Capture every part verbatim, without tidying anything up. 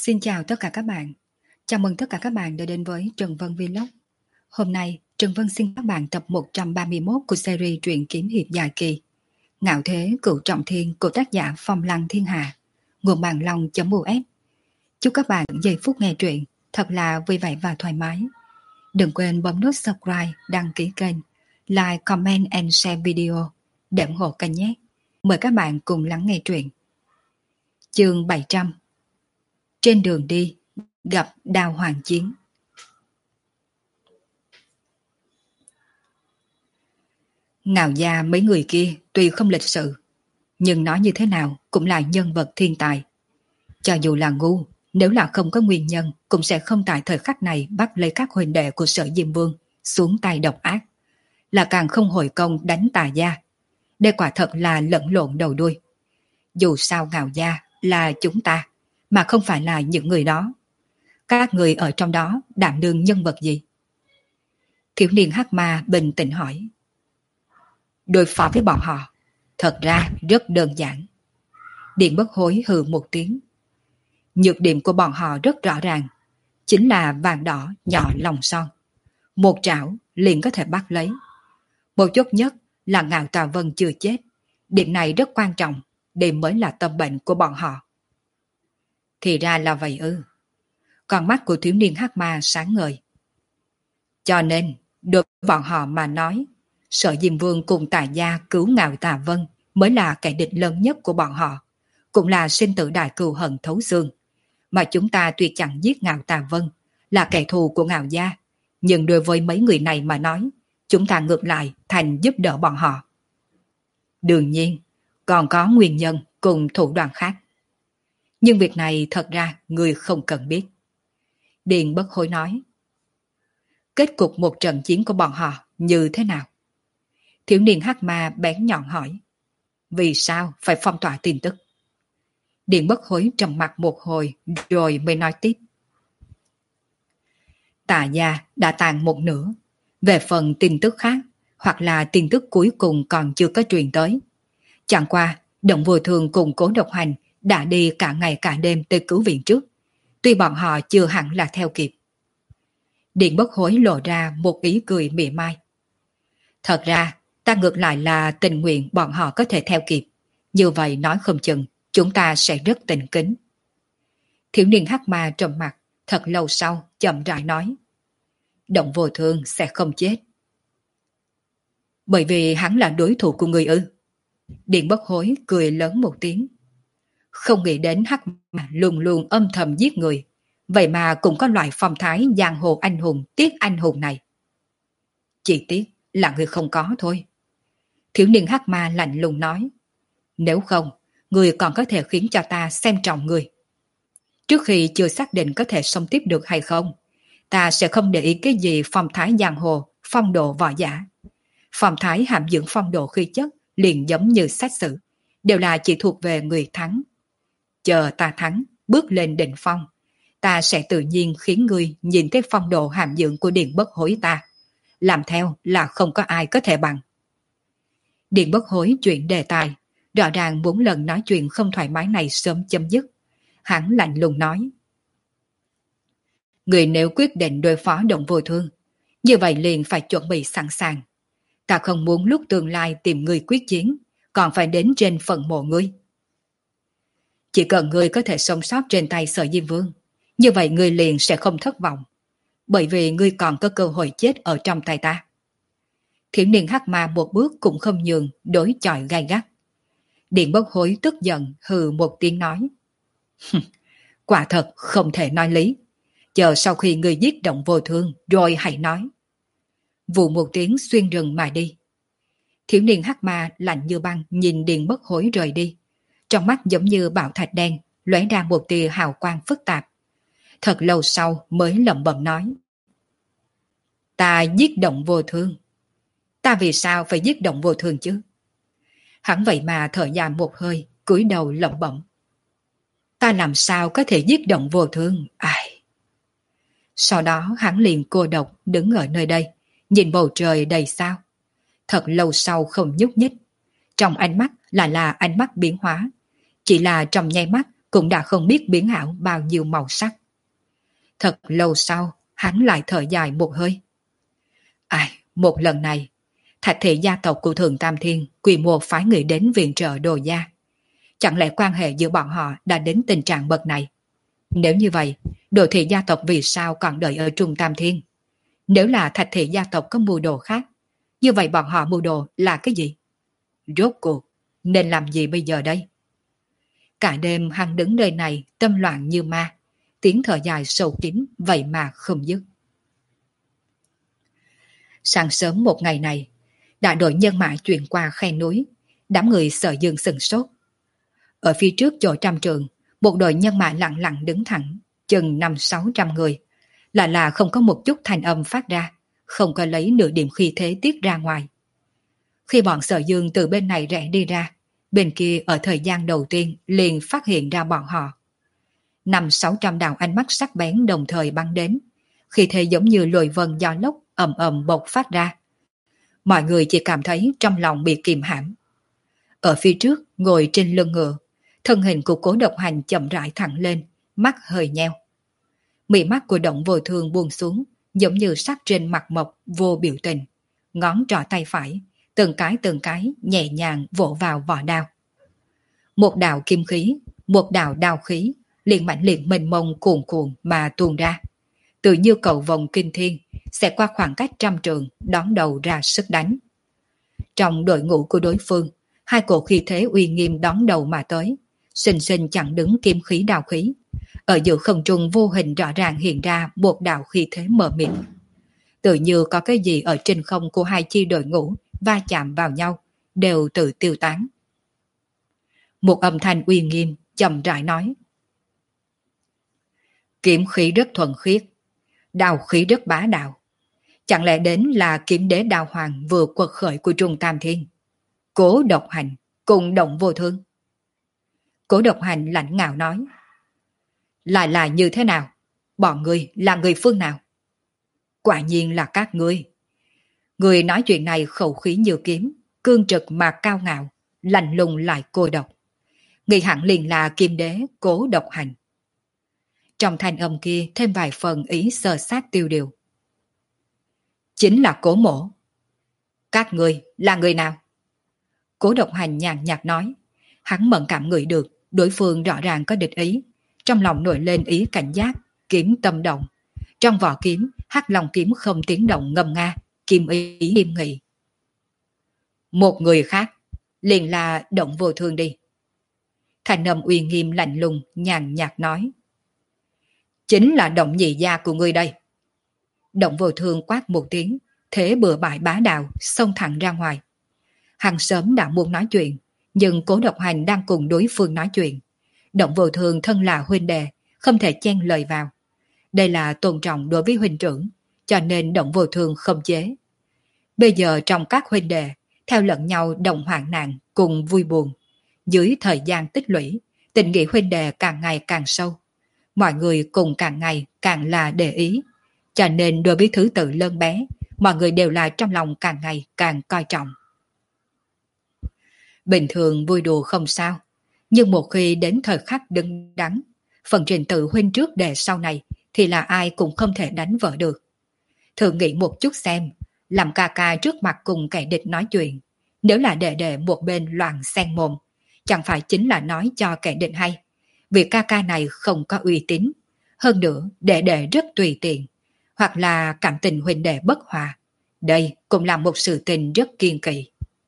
Xin chào tất cả các bạn. Chào mừng tất cả các bạn đã đến với Trần Vân Vlog. Hôm nay, Trần Vân xin các bạn tập một trăm ba mươi mốt của series truyện kiếm hiệp dài kỳ Ngạo Thế Cửu Trọng Thiên của tác giả Phong Lăng Thiên Hà, nguồn bàn long.us. Chúc các bạn giây phút nghe truyện thật là vui vẻ và thoải mái. Đừng quên bấm nút subscribe, đăng ký kênh, like, comment and share video để ủng hộ kênh nhé. Mời các bạn cùng lắng nghe truyện. Chương bảy trăm. Trên đường đi, gặp Đao Hoàng Chiến. Ngạo gia mấy người kia tuy không lịch sự, nhưng nói như thế nào cũng là nhân vật thiên tài. Cho dù là ngu, nếu là không có nguyên nhân, cũng sẽ không tại thời khắc này bắt lấy các huynh đệ của Sở Diêm Vương xuống tay độc ác, là càng không hồi công đánh Tà gia. Đây quả thật là lẫn lộn đầu đuôi. Dù sao Ngạo gia là chúng ta, mà không phải là những người đó. Các người ở trong đó đảm đương nhân vật gì? Thiếu niên hắc ma bình tĩnh hỏi. Đối phó với bọn họ, thật ra rất đơn giản. Điện Bất Hối hừ một tiếng. Nhược điểm của bọn họ rất rõ ràng, chính là vàng đỏ nhỏ lòng son. Một trảo liền có thể bắt lấy. Một chốt nhất là Ngạo Tà Vân chưa chết. Điểm này rất quan trọng, đây mới là tâm bệnh của bọn họ. Thì ra là vậy ư. Con mắt của thiếu niên hắc ma sáng ngời. Cho nên, đối với bọn họ mà nói, Sở Diêm Vương cùng Tà gia cứu Ngạo Tà Vân mới là kẻ địch lớn nhất của bọn họ, cũng là sinh tử đại cừu hận thấu xương. Mà chúng ta tuy chẳng giết Ngạo Tà Vân, là kẻ thù của Ngạo gia, nhưng đối với mấy người này mà nói, chúng ta ngược lại thành giúp đỡ bọn họ. Đương nhiên, còn có nguyên nhân cùng thủ đoạn khác. Nhưng việc này thật ra người không cần biết. Điền Bất Hối nói. Kết cục một trận chiến của bọn họ như thế nào? Thiếu niên hắc ma bén nhọn hỏi. Vì sao phải phong tỏa tin tức? Điền Bất Hối trầm mặc một hồi rồi mới nói tiếp. Tà gia đã tàn một nửa. Về phần tin tức khác, hoặc là tin tức cuối cùng còn chưa có truyền tới. Chẳng qua, Động Vô Thường cùng Cố Độc Hành đã đi cả ngày cả đêm tới cứu viện trước. Tuy bọn họ chưa hẳn là theo kịp. Điện Bất Hối lộ ra một ý cười mỉa mai. Thật ra, ta ngược lại là tình nguyện bọn họ có thể theo kịp. Như vậy nói không chừng, chúng ta sẽ rất tình kính. Thiếu niên hắc ma trầm mặt, thật lâu sau, chậm rãi nói. Động Vô Thường sẽ không chết. Bởi vì hắn là đối thủ của người ư. Điện Bất Hối cười lớn một tiếng. Không nghĩ đến hắc ma luôn luôn âm thầm giết người. Vậy mà cũng có loại phong thái giang hồ anh hùng tiếc anh hùng này. Chỉ tiếc là người không có thôi. Thiếu niên hắc ma lạnh lùng nói. Nếu không, người còn có thể khiến cho ta xem trọng người. Trước khi chưa xác định có thể sống tiếp được hay không, ta sẽ không để ý cái gì phong thái giang hồ, phong độ võ giả. Phong thái hàm dưỡng phong độ khí chất liền giống như sách sử, đều là chỉ thuộc về người thắng. Chờ ta thắng, bước lên đỉnh phong, ta sẽ tự nhiên khiến ngươi nhìn thấy phong độ hàm dưỡng của Điện Bất Hối ta. Làm theo là không có ai có thể bằng. Điện Bất Hối chuyển đề tài, rõ ràng muốn lần nói chuyện không thoải mái này sớm chấm dứt. Hắn lạnh lùng nói. Người nếu quyết định đối phó Động Vô Thương, như vậy liền phải chuẩn bị sẵn sàng. Ta không muốn lúc tương lai tìm người quyết chiến, còn phải đến trên phần mộ ngươi. Chỉ cần ngươi có thể sống sót trên tay Sở Diêm Vương, như vậy ngươi liền sẽ không thất vọng, bởi vì ngươi còn có cơ hội chết ở trong tay ta. Thiếu niên hắc ma một bước cũng không nhường, đối chọi gai gắt. Điện Bất Hối tức giận hừ một tiếng nói. Quả thật không thể nói lý. Chờ sau khi ngươi giết Động Vô Thương rồi hãy nói. Vụ một tiếng xuyên rừng mà đi. Thiếu niên hắc ma lạnh như băng nhìn Điện Bất Hối rời đi. Trong mắt giống như bảo thạch đen, lóe ra một tia hào quang phức tạp. Thật lâu sau mới lẩm bẩm nói. Ta giết Động Vô Thương. Ta vì sao phải giết Động Vô Thương chứ? Hắn vậy mà thở dài một hơi, cúi đầu lẩm bẩm. Ta làm sao có thể giết Động Vô Thương? Ai? Sau đó hắn liền cô độc đứng ở nơi đây, nhìn bầu trời đầy sao. Thật lâu sau không nhúc nhích. Trong ánh mắt là là ánh mắt biến hóa. Chỉ là trong nháy mắt cũng đã không biết biến ảo bao nhiêu màu sắc. Thật lâu sau, hắn lại thở dài một hơi. Ai, một lần này, Thạch thị gia tộc của Thượng Tam Thiên quy mô phái người đến viện trợ Đồ gia. Chẳng lẽ quan hệ giữa bọn họ đã đến tình trạng bậc này? Nếu như vậy, Đồ thị gia tộc vì sao còn đợi ở Trung Tam Thiên? Nếu là Thạch thị gia tộc có mưu đồ khác, như vậy bọn họ mưu đồ là cái gì? Rốt cuộc, nên làm gì bây giờ đây? Cả đêm hắn đứng nơi này tâm loạn như ma, tiếng thở dài sâu kín vậy mà không dứt. Sáng sớm một ngày này, đại đội nhân mã chuyển qua khe núi, đám người Sở Dương sừng sốt. Ở phía trước chỗ trăm trường, một đội nhân mã lặng lặng đứng thẳng, chừng năm sáu trăm người, là là không có một chút thanh âm phát ra, không có lấy nửa điểm khí thế tiết ra ngoài. Khi bọn Sở Dương từ bên này rẽ đi ra, bên kia ở thời gian đầu tiên liền phát hiện ra bọn họ. Năm sáu trăm đạo ánh mắt sắc bén đồng thời bắn đến, khi thế giống như lồi vân gió lốc ầm ầm bộc phát ra. Mọi người chỉ cảm thấy trong lòng bị kìm hãm. Ở phía trước, ngồi trên lưng ngựa, thân hình của Cố Độc Hành chậm rãi thẳng lên, mắt hơi nheo. Mí mắt của Động Vô Thương buông xuống, giống như sắc trên mặt mộc vô biểu tình. Ngón trỏ tay phải, từng cái từng cái nhẹ nhàng vỗ vào vỏ đao. Một đạo kim khí, một đạo đao khí, liền mãnh liệt mênh mông cuồn cuộn mà tuôn ra. Tự như cầu vồng kinh thiên, sẽ qua khoảng cách trăm trường, đón đầu ra sức đánh. Trong đội ngũ của đối phương, hai cổ khí thế uy nghiêm đón đầu mà tới, xinh xinh chặn đứng kim khí đao khí. Ở giữa không trung vô hình rõ ràng hiện ra một đạo khí thế mờ mịt. Tự như có cái gì ở trên không của hai chi đội ngũ va chạm vào nhau, đều tự tiêu tán. Một âm thanh uy nghiêm, chậm rãi nói. Kiếm khí rất thuần khiết, đao khí rất bá đạo. Chẳng lẽ đến là kiếm đế đao hoàng vừa quật khởi của Trung Tam Thiên? Cố Độc Hành cùng Động Vô Thương. Cố Độc Hành lạnh ngạo nói. Lại là như thế nào? Bọn ngươi là người phương nào? Quả nhiên là các ngươi. Người nói chuyện này khẩu khí như kiếm, cương trực mà cao ngạo, lạnh lùng lại cô độc. Nghĩ hẳn liền là kim đế Cố Độc Hành. Trong thanh âm kia thêm vài phần ý sơ sát tiêu điều. Chính là Cố Mỗ. Các ngươi là người nào? Cố Độc Hành nhàn nhạt nói. Hắn mẫn cảm ngửi được đối phương rõ ràng có địch ý, trong lòng nổi lên ý cảnh giác, kiếm tâm động. Trong vỏ kiếm, hắc long kiếm không tiếng động ngâm nga, kim ý nghiêm nghị. Một người khác, liền là Động Vô Thương đi. Thành âm uy nghiêm lạnh lùng, nhàn nhạt nói. Chính là Động nhị gia của ngươi đây. Động Vô Thương quát một tiếng, thế bừa bãi bá đạo, xông thẳng ra ngoài. Hắn sớm đã muốn nói chuyện, nhưng Cố Độc Hành đang cùng đối phương nói chuyện. Động Vô Thương thân là huynh đệ, không thể chen lời vào. Đây là tôn trọng đối với huynh trưởng, cho nên Động Vô Thương không chế. Bây giờ trong các huynh đệ, theo lẫn nhau đồng hoạn nạn cùng vui buồn. Dưới thời gian tích lũy, tình nghĩa huynh đệ càng ngày càng sâu. Mọi người cùng càng ngày càng là để ý. Cho nên đối với thứ tự lớn bé, mọi người đều là trong lòng càng ngày càng coi trọng. Bình thường vui đùa không sao, nhưng một khi đến thời khắc đứng đắn, phần trình tự huynh trước đệ sau này thì là ai cũng không thể đánh vỡ được. Thử nghĩ một chút xem, làm ca ca trước mặt cùng kẻ địch nói chuyện, nếu là đệ đệ một bên loạn xen mồm, chẳng phải chính là nói cho kẻ địch hay, vì ca ca này không có uy tín, hơn nữa đệ đệ rất tùy tiện, hoặc là cảm tình huynh đệ bất hòa. Đây cũng là một sự tình rất kiên kỵ.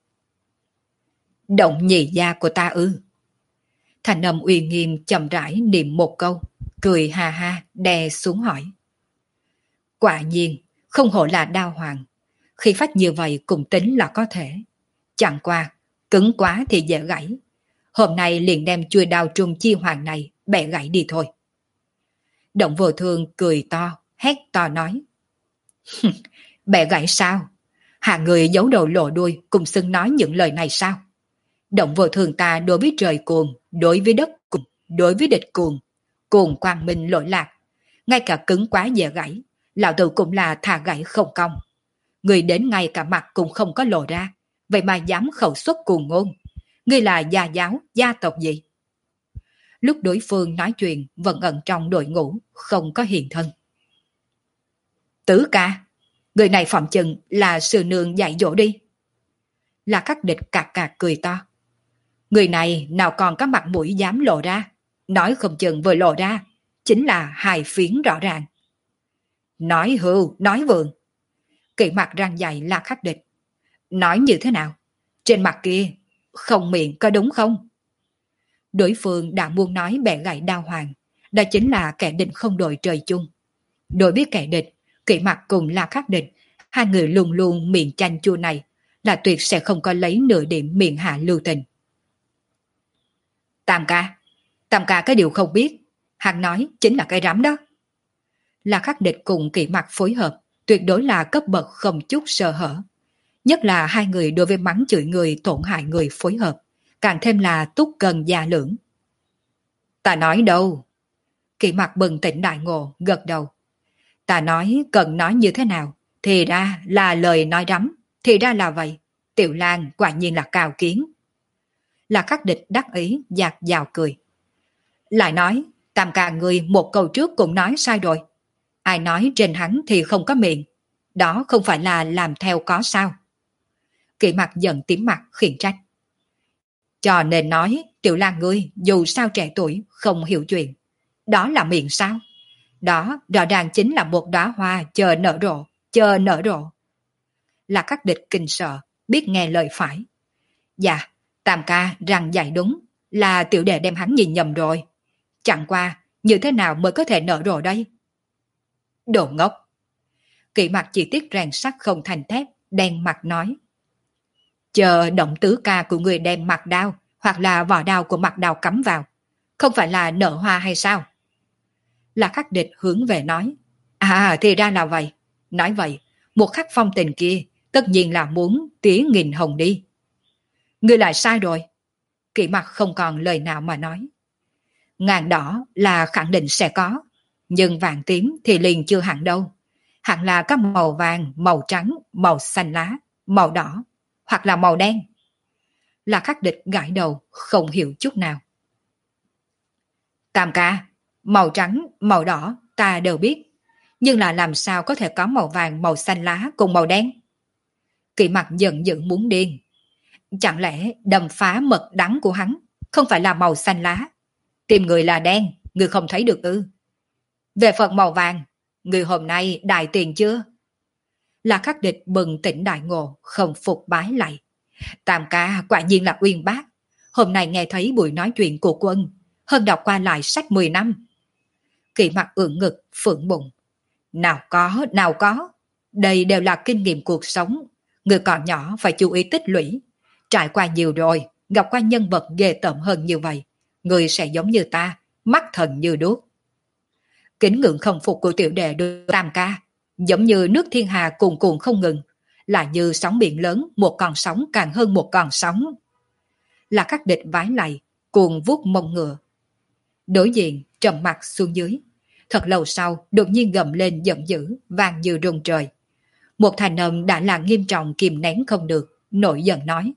Động nhị gia của ta ư? Thành âm uy nghiêm chậm rãi niệm một câu, cười ha ha đè xuống hỏi. Quả nhiên, không hổ là đao hoàng. Khi phách như vậy cũng tính là có thể. Chẳng qua, cứng quá thì dễ gãy. Hôm nay liền đem chuôi đao trung chi hoàng này bẻ gãy đi thôi. Động Vô Thương cười to, hét to nói. Bẻ gãy sao? Hạ người giấu đầu lộ đuôi cùng xưng nói những lời này sao? Động Vô Thương ta đối với trời cuồng, đối với đất cuồng, đối với địch cuồng, cuồng quang minh lỗi lạc. Ngay cả cứng quá dễ gãy, lão tử cũng là thà gãy không công. Người đến ngay cả mặt cũng không có lộ ra, vậy mà dám khẩu xuất cuồng ngôn. Ngươi là gia giáo, gia tộc gì? lúc đối phương nói chuyện vẫn ẩn trong đội ngũ, không có hiện thân. Tứ ca, người này phỏng chừng là sư nương dạy dỗ đi. Là Khắc Địch cạc cạc cười to. Người này nào còn có mặt mũi dám lộ ra, nói không chừng vừa lộ ra, chính là hài phiến rõ ràng. Nói hưu, nói vượng. Kỵ mặt răng dày là Khắc Địch. Nói như thế nào? Trên mặt kia, không miệng có đúng không? Đối phương đã muốn nói bẻ gãy đao hoàng, đó chính là kẻ địch không đội trời chung. Đối với kẻ địch, Kỵ mặt cùng là Khắc Địch, hai người luôn luôn miệng chanh chua này, là tuyệt sẽ không có lấy nửa điểm miệng hạ lưu tình. Tam ca, Tam ca cái điều không biết, hắn nói chính là cái rắm đó. Là Khắc Địch cùng Kỵ mặt phối hợp, tuyệt đối là cấp bậc không chút sơ hở. Nhất là hai người đối với mắng chửi người tổn hại người phối hợp, càng thêm là túc cần gia lưỡng. Ta nói đâu? Kỵ mặt bừng tỉnh đại ngộ, gật đầu. Ta nói cần nói như thế nào, thì ra là lời nói rắm, thì ra là vậy. Tiểu Lan quả nhiên là cao kiến. Là Khắc Địch đắc ý, dạt dào cười. Lại nói, Tam ca người một câu trước cũng nói sai rồi. Ai nói trên hắn thì không có miệng, đó không phải là làm theo có sao? Kỵ mặt giận tím mặt khiển trách. Cho nên nói, Tiểu Lan ngươi dù sao trẻ tuổi không hiểu chuyện. Đó là miệng sao? Đó rõ ràng chính là một đóa hoa chờ nở rộ, chờ nở rộ. Là Khắc Địch kinh sợ, biết nghe lời phải. Dạ, Tam ca rằng dạy đúng, là tiểu đệ đem hắn nhìn nhầm rồi. Chẳng qua, như thế nào mới có thể nở rộ đây? Đồ ngốc! Kỵ mặt chỉ tiếc rèn sắt không thành thép, đen mặt nói. Chờ động tứ ca của người đem mặt đao, hoặc là vỏ đao của mặt đao cắm vào. Không phải là nở hoa hay sao? Là Khắc Địch hướng về nói. À thì ra là vậy. Nói vậy, một khắc phong tình kia tất nhiên là muốn tía nghìn hồng đi. Ngươi lại sai rồi. Kỵ mặt không còn lời nào mà nói. Ngàn đỏ là khẳng định sẽ có, nhưng vàng tím thì liền chưa hẳn đâu. Hẳn là các màu vàng, màu trắng, màu xanh lá, màu đỏ, hoặc là màu đen. Là Khắc Địch gãi đầu, không hiểu chút nào. Tam ca, màu trắng, màu đỏ ta đều biết, nhưng là làm sao có thể có màu vàng, màu xanh lá cùng màu đen? Kỵ mặt giận dữ muốn điên. Chẳng lẽ đâm phá mật đắng của hắn không phải là màu xanh lá? Tìm người là đen, người không thấy được ư? Về phần màu vàng, người hôm nay đại tiền chưa? Là Khắc Địch bừng tỉnh đại ngộ, không phục bái lại. Tam ca quả nhiên là uyên bác. Hôm nay nghe thấy buổi nói chuyện của Quân, hơn đọc qua lại sách mười năm. Kỵ mặt ưỡn ngực, phượng bụng. Nào có, nào có. Đây đều là kinh nghiệm cuộc sống. Người còn nhỏ phải chú ý tích lũy. Trải qua nhiều rồi, gặp qua nhân vật ghê tởm hơn như vậy. Người sẽ giống như ta, mắt thần như đuốc. Kính ngưỡng không phục của tiểu đệ đối Tam ca, giống như nước thiên hà cuồn cuộn không ngừng, là như sóng biển lớn, một con sóng càng hơn một con sóng. Là Khắc Địch vái lại, cuồng vuốt mông ngựa. Đối diện trầm mặt xuống dưới, thật lâu sau đột nhiên gầm lên giận dữ, vang như rung trời. Một thành âm đã là nghiêm trọng kìm nén không được, nổi giận nói.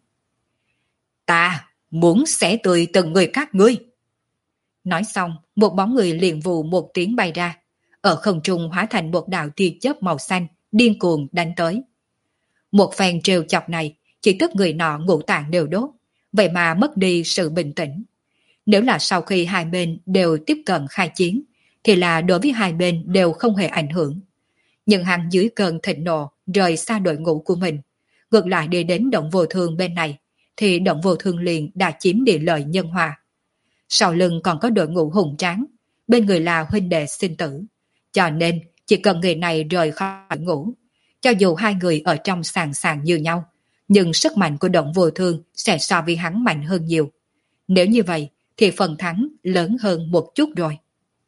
Ta muốn xẻ tươi từng người các ngươi. Nói xong, một bóng người liền vù một tiếng bay ra, ở không trung hóa thành một đạo tia chớp màu xanh, điên cuồng đánh tới. Một phen trêu chọc này, chỉ tức người nọ ngũ tạng đều đốt, vậy mà mất đi sự bình tĩnh. Nếu là sau khi hai bên đều tiếp cận khai chiến, thì là đối với hai bên đều không hề ảnh hưởng. Nhưng hắn dưới cơn thịnh nộ rời xa đội ngũ của mình, ngược lại đi đến Động Vô Thương bên này, thì Động Vô Thương liền đã chiếm địa lợi nhân hòa. Sau lưng còn có đội ngũ hùng tráng, bên người là huynh đệ sinh tử. Cho nên chỉ cần người này rời khỏi ngũ, cho dù hai người ở trong sàn sàn như nhau, nhưng sức mạnh của Động Vô Thương sẽ so với hắn mạnh hơn nhiều. Nếu như vậy thì phần thắng lớn hơn một chút rồi.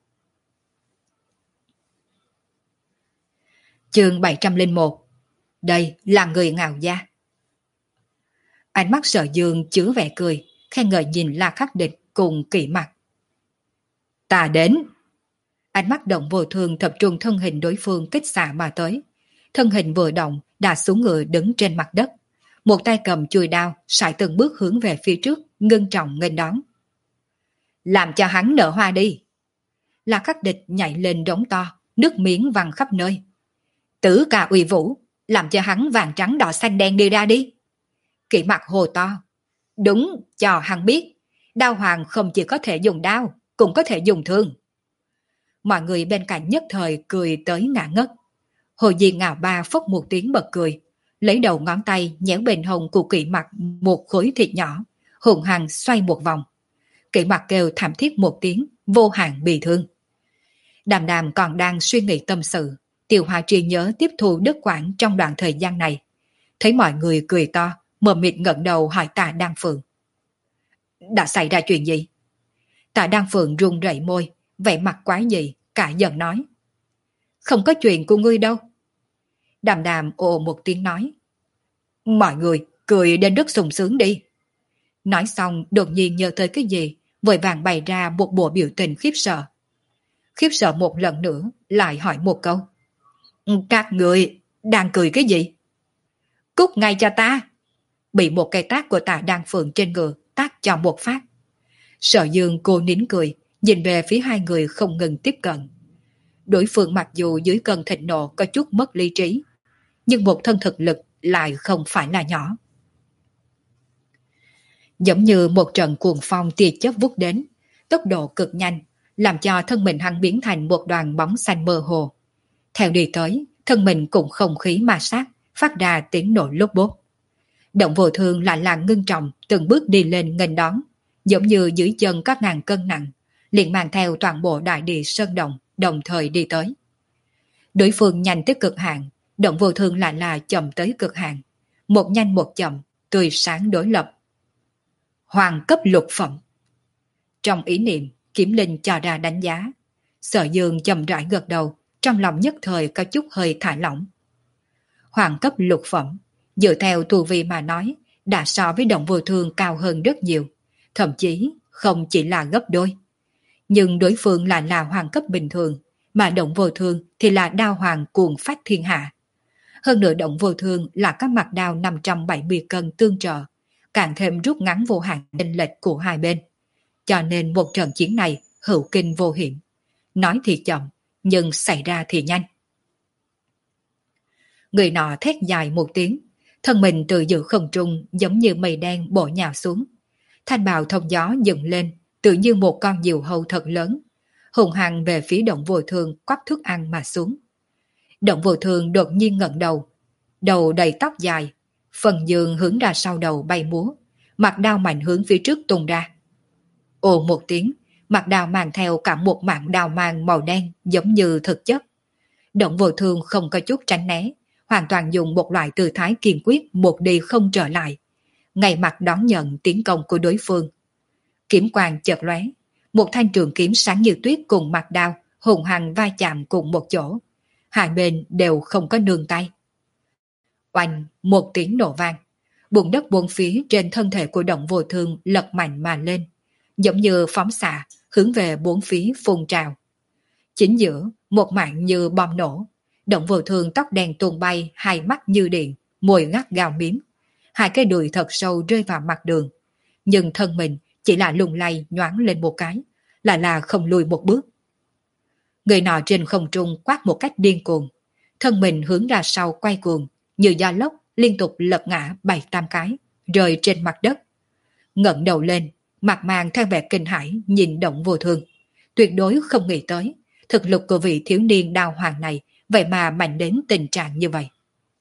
Chương bảy trăm lẻ một. Đây là người Ngạo gia. Ánh mắt Sở Dương chứa vẻ cười, khen ngợi nhìn La Khắc Địch cùng Kỵ mặt. Ta đến. Ánh mắt Động Vô Thương tập trung thân hình đối phương kích xạ mà tới. Thân hình vừa động đã xuống ngựa đứng trên mặt đất. Một tay cầm chuôi đao, sải từng bước hướng về phía trước, ngưng trọng nghênh đón. Làm cho hắn nở hoa đi. La Khắc Địch nhảy lên đống to, nước miếng văng khắp nơi. Tử ca uy vũ, làm cho hắn vàng trắng đỏ xanh đen đi ra đi. Kỵ mặt hồ to. Đúng, cho hắn biết, đao hoàng không chỉ có thể dùng đao, cũng có thể dùng thương. Mọi người bên cạnh nhất thời cười tới ngã ngất. Hồ Di Ngạo Ba phốc một tiếng bật cười, lấy đầu ngón tay nhéo bên hông của Kỵ Mặt một khối thịt nhỏ, hùng hăng xoay một vòng. Kỵ Mặt kêu thảm thiết một tiếng, vô hạn bị thương. Đàm Đàm còn đang suy nghĩ tâm sự, Tiêu Hoa trí nhớ tiếp thu Đức Quảng trong đoạn thời gian này. Thấy mọi người cười to, mờ mịt ngẩng đầu hỏi Tạ Đan Phượng. Đã xảy ra chuyện gì? Tạ Đan Phượng run rẩy môi, vẻ mặt quái dị, cả giận nói. Không có chuyện của ngươi đâu. Đàm Đàm ồ một tiếng nói. Mọi người cười đến rất sung sướng đi. Nói xong đột nhiên nhớ tới cái gì, vội vàng bày ra một bộ biểu tình khiếp sợ. Khiếp sợ một lần nữa, lại hỏi một câu. Các người đang cười cái gì? Cút ngay cho ta. Bị một cây tát của Tạ Đan Phượng trên ngực tát cho một phát. Sở Dương cô nín cười, nhìn về phía hai người không ngừng tiếp cận. Đối phương mặc dù dưới cơn thịnh nộ có chút mất lý trí, nhưng một thân thực lực lại không phải là nhỏ. Giống như một trận cuồng phong tia chớp vút đến, tốc độ cực nhanh, làm cho thân mình hắn biến thành một đoàn bóng xanh mơ hồ. Theo đi tới, thân mình cũng không khí ma sát, phát ra tiếng nổ lốp bốp. Động Vô Thương lại là ngưng trọng, từng bước đi lên nghênh đón, giống như dưới chân các ngàn cân nặng, liền mang theo toàn bộ đại địa sơn động, đồng thời đi tới. Đối phương nhanh tới cực hạn, Động Vô Thương lại là chậm tới cực hạn, một nhanh một chậm, tươi sáng đối lập. Hoàng cấp lục phẩm. Trong ý niệm, Kiếm Linh cho ra đánh giá. Sở Dương chậm rãi gật đầu, trong lòng nhất thời có chút hơi thả lỏng. Hoàng cấp lục phẩm, dựa theo tu vi mà nói, đã so với Động Vô Thương cao hơn rất nhiều, thậm chí không chỉ là gấp đôi. Nhưng đối phương lại là hoàng cấp bình thường, mà Động Vô Thương thì là đao hoàng cuồng phát thiên hạ. Hơn nữa Động Vô Thương là các mặt đao năm trăm bảy mươi cân tương trợ, càng thêm rút ngắn vô hạn chênh lệch của hai bên. Cho nên một trận chiến này hữu kinh vô hiểm. Nói thì chậm, nhưng xảy ra thì nhanh. Người nọ thét dài một tiếng, thân mình từ giữa không trung giống như mây đen bổ nhào xuống. Thanh bào thông gió dựng lên, tự như một con diều hâu thật lớn, hùng hăng về phía Động Vô Thương quắp thức ăn mà xuống. Động Vô Thương đột nhiên ngẩng đầu, đầu đầy tóc dài, phần giường hướng ra sau đầu bay múa, mặt đao mạnh hướng phía trước tung ra. Ồ một tiếng, mặt đao mang theo cả một mạng đao mang màu đen giống như thực chất. Động Vô Thương không có chút tránh né, hoàn toàn dùng một loại tư thái kiên quyết một đi không trở lại, ngay mặt đón nhận tiến công của đối phương. Kiếm quang chợt lóe, một thanh trường kiếm sáng như tuyết cùng mặt đao hùng hăng va chạm cùng một chỗ, hai bên đều không có nương tay. Oanh, một tiếng nổ vang, bùn đất bốn phía trên thân thể của Động Vô Thương lật mạnh mà lên, giống như phóng xạ hướng về bốn phía phun trào. Chính giữa, một mạng như bom nổ, Động Vô Thương tóc đen tung bay, hai mắt như điện, môi ngắt gào miếm, hai cái đùi thật sâu rơi vào mặt đường, nhưng thân mình chỉ là lung lay nhoáng lên một cái, lại là không lùi một bước. Người nọ trên không trung quát một cách điên cuồng, thân mình hướng ra sau quay cuồng, như gió lốc liên tục lật ngã bảy tám cái, rơi trên mặt đất. Ngẩng đầu lên, mặt mang theo vẻ kinh hãi nhìn Động Vô Thương, tuyệt đối không nghĩ tới thực lực của vị thiếu niên đao hoàng này vậy mà mạnh đến tình trạng như vậy.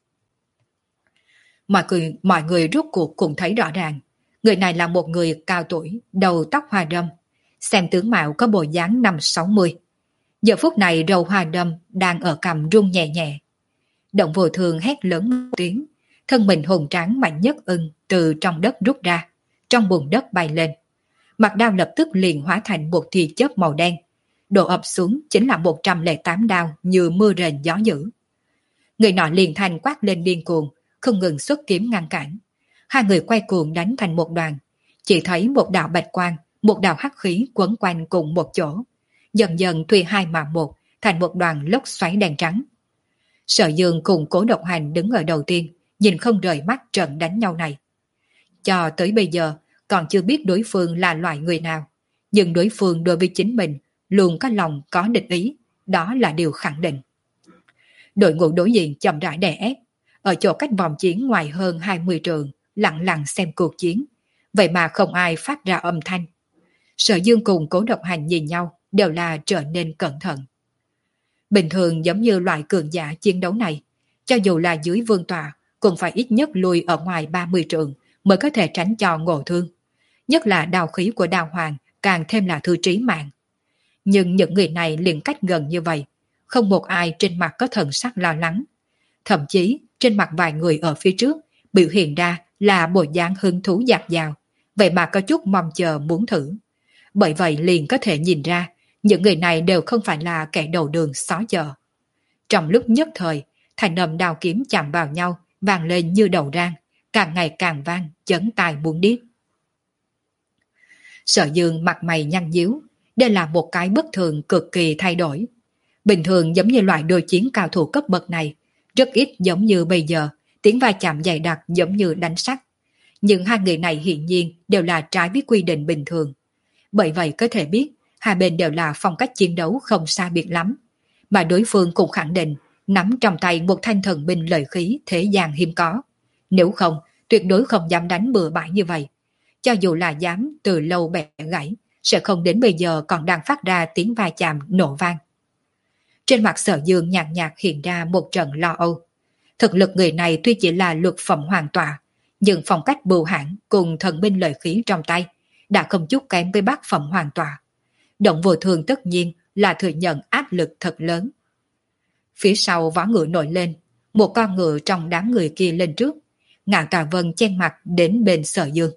Mọi người, mọi người rốt cuộc cũng thấy rõ ràng, người này là một người cao tuổi, đầu tóc hoa râm, xem tướng mạo có bộ dáng năm sáu mươi. Giờ phút này râu hoa râm đang ở cằm rung nhẹ nhẹ. Động Vô Thương hét lớn một tiếng, thân mình hùng tráng mạnh nhất ưng từ trong đất rút ra, trong bùn đất bay lên. Mặt đao lập tức liền hóa thành một tia chớp màu đen, đổ ập xuống chính là một trăm lẻ tám đao như mưa rền gió dữ. Người nọ liền thành quát lên điên cuồng, không ngừng xuất kiếm ngăn cản. Hai người quay cuồng đánh thành một đoàn, chỉ thấy một đạo bạch quang, một đạo hắc khí quấn quanh cùng một chỗ, dần dần thuy hai mà một, thành một đoàn lốc xoáy đen trắng. Sở Dương cùng Cố Độc Hành đứng ở đầu tiên, nhìn không rời mắt trận đánh nhau này. Cho tới bây giờ, còn chưa biết đối phương là loại người nào, Nhưng đối phương đối với chính mình luôn có lòng có địch ý, đó là điều khẳng định. Đội ngũ đối diện chậm rãi đè ép, ở chỗ cách vòng chiến ngoài hơn hai mươi trường, lặng lặng xem cuộc chiến, vậy mà không ai phát ra âm thanh. Sở Dương cùng Cố Độc Hành nhìn nhau đều là trở nên cẩn thận. Bình thường giống như loại cường giả chiến đấu này, cho dù là dưới vương tọa cũng phải ít nhất lùi ở ngoài ba mươi trường mới có thể tránh cho ngộ thương. Nhất là đào khí của đào hoàng càng thêm là thư trí mạng. Nhưng những người này liền cách gần như vậy, không một ai trên mặt có thần sắc lo lắng. Thậm chí trên mặt vài người ở phía trước biểu hiện ra là bộ dáng hứng thú dạt dào, vậy mà có chút mong chờ muốn thử. Bởi vậy liền có thể nhìn ra những người này đều không phải là kẻ đầu đường xó chợ. Trong lúc nhất thời, thành âm đao kiếm chạm vào nhau vang lên như đầu rang, càng ngày càng vang, chấn tai muốn điếc. Sở Dương mặt mày nhăn nhíu, đây là một cái bất thường cực kỳ thay đổi. Bình thường giống như loại đôi chiến cao thủ cấp bậc này, rất ít giống như bây giờ, tiếng va chạm dày đặc giống như đánh sắt. Nhưng hai người này hiển nhiên đều là trái với quy định bình thường. Bởi vậy có thể biết, hai bên đều là phong cách chiến đấu không xa biệt lắm. Mà đối phương cũng khẳng định, nắm trong tay một thanh thần binh lợi khí thế gian hiếm có. Nếu không, tuyệt đối không dám đánh bừa bãi như vậy. Cho dù là dám từ lâu bẻ gãy, sẽ không đến bây giờ còn đang phát ra tiếng va chạm nổ vang. Trên mặt Sở Dương nhạt nhạt hiện ra một trận lo âu. Thực lực người này tuy chỉ là luật phẩm hoàn tọa, nhưng phong cách bưu hãn cùng thần binh lợi khí trong tay đã không chút kém với bát phẩm hoàn tọa. Động vô thường tất nhiên là thừa nhận áp lực thật lớn. Phía sau võ ngựa nổi lên, một con ngựa trong đám người kia lên trước, Ngạo Tà Vân chen mặt đến bên Sở Dương.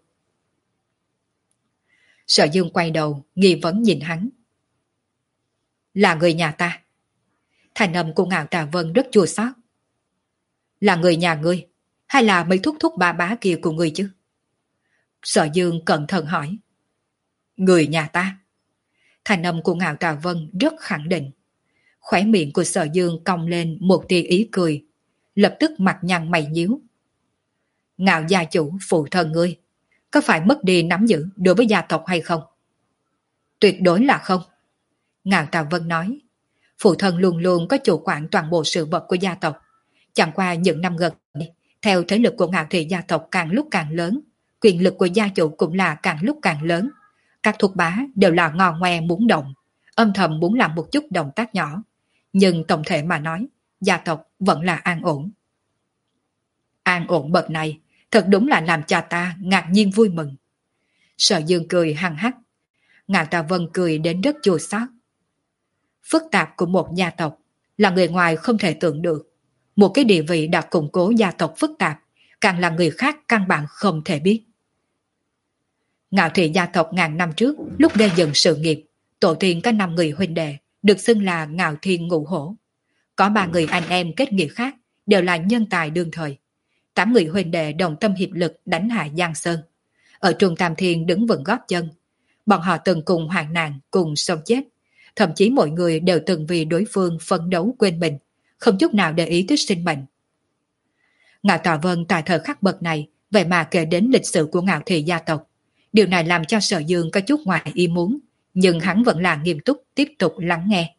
Sở Dương quay đầu, nghi vấn nhìn hắn. Là người nhà ta. Thành âm của Ngạo Tà Vân rất chua xót. Là người nhà ngươi, hay là mấy thúc thúc bà bá kia của ngươi chứ? Sở Dương cẩn thận hỏi. Người nhà ta. Thành âm của Ngạo Tà Vân rất khẳng định. Khóe miệng của Sở Dương cong lên một tia ý cười, lập tức mặt nhăn mày nhíu. Ngạo gia chủ phụ thân ngươi, có phải mất đi nắm giữ đối với gia tộc hay không? Tuyệt đối là không. Ngạo Tà Vân nói, phụ thân luôn luôn có chủ quản toàn bộ sự vật của gia tộc. Chẳng qua những năm gần đây, theo thế lực của Ngạo thị gia tộc càng lúc càng lớn, quyền lực của gia chủ cũng là càng lúc càng lớn. Các thuộc bá đều là ngò ngoe muốn động, âm thầm muốn làm một chút động tác nhỏ. Nhưng tổng thể mà nói, gia tộc vẫn là an ổn. An ổn bậc này, thật đúng là làm cho ta ngạc nhiên vui mừng. Sở Dương cười hăng hắc. Ngạo Tà Vân cười đến rất chua xót. Phức tạp của một gia tộc là người ngoài không thể tưởng được. Một cái địa vị đã củng cố gia tộc phức tạp, càng là người khác căn bản không thể biết. Ngạo thị gia tộc ngàn năm trước, lúc gây dựng sự nghiệp, tổ tiên có năm người huynh đệ, được xưng là Ngạo Thiên Ngũ Hổ. Có ba người anh em kết nghĩa khác, đều là nhân tài đương thời. Tám người huynh đệ đồng tâm hiệp lực đánh hạ Giang Sơn. Ở Trung Tam Thiên đứng vững gót chân. Bọn họ từng cùng hoạn nạn, cùng sống chết. Thậm chí mọi người đều từng vì đối phương phấn đấu quên mình, không chút nào để ý tới sinh mệnh. Ngạo Tà Vân tại thời khắc bậc này, vậy mà kể đến lịch sử của Ngạo thị gia tộc. Điều này làm cho Sở Dương có chút ngoài ý muốn, nhưng hắn vẫn là nghiêm túc tiếp tục lắng nghe.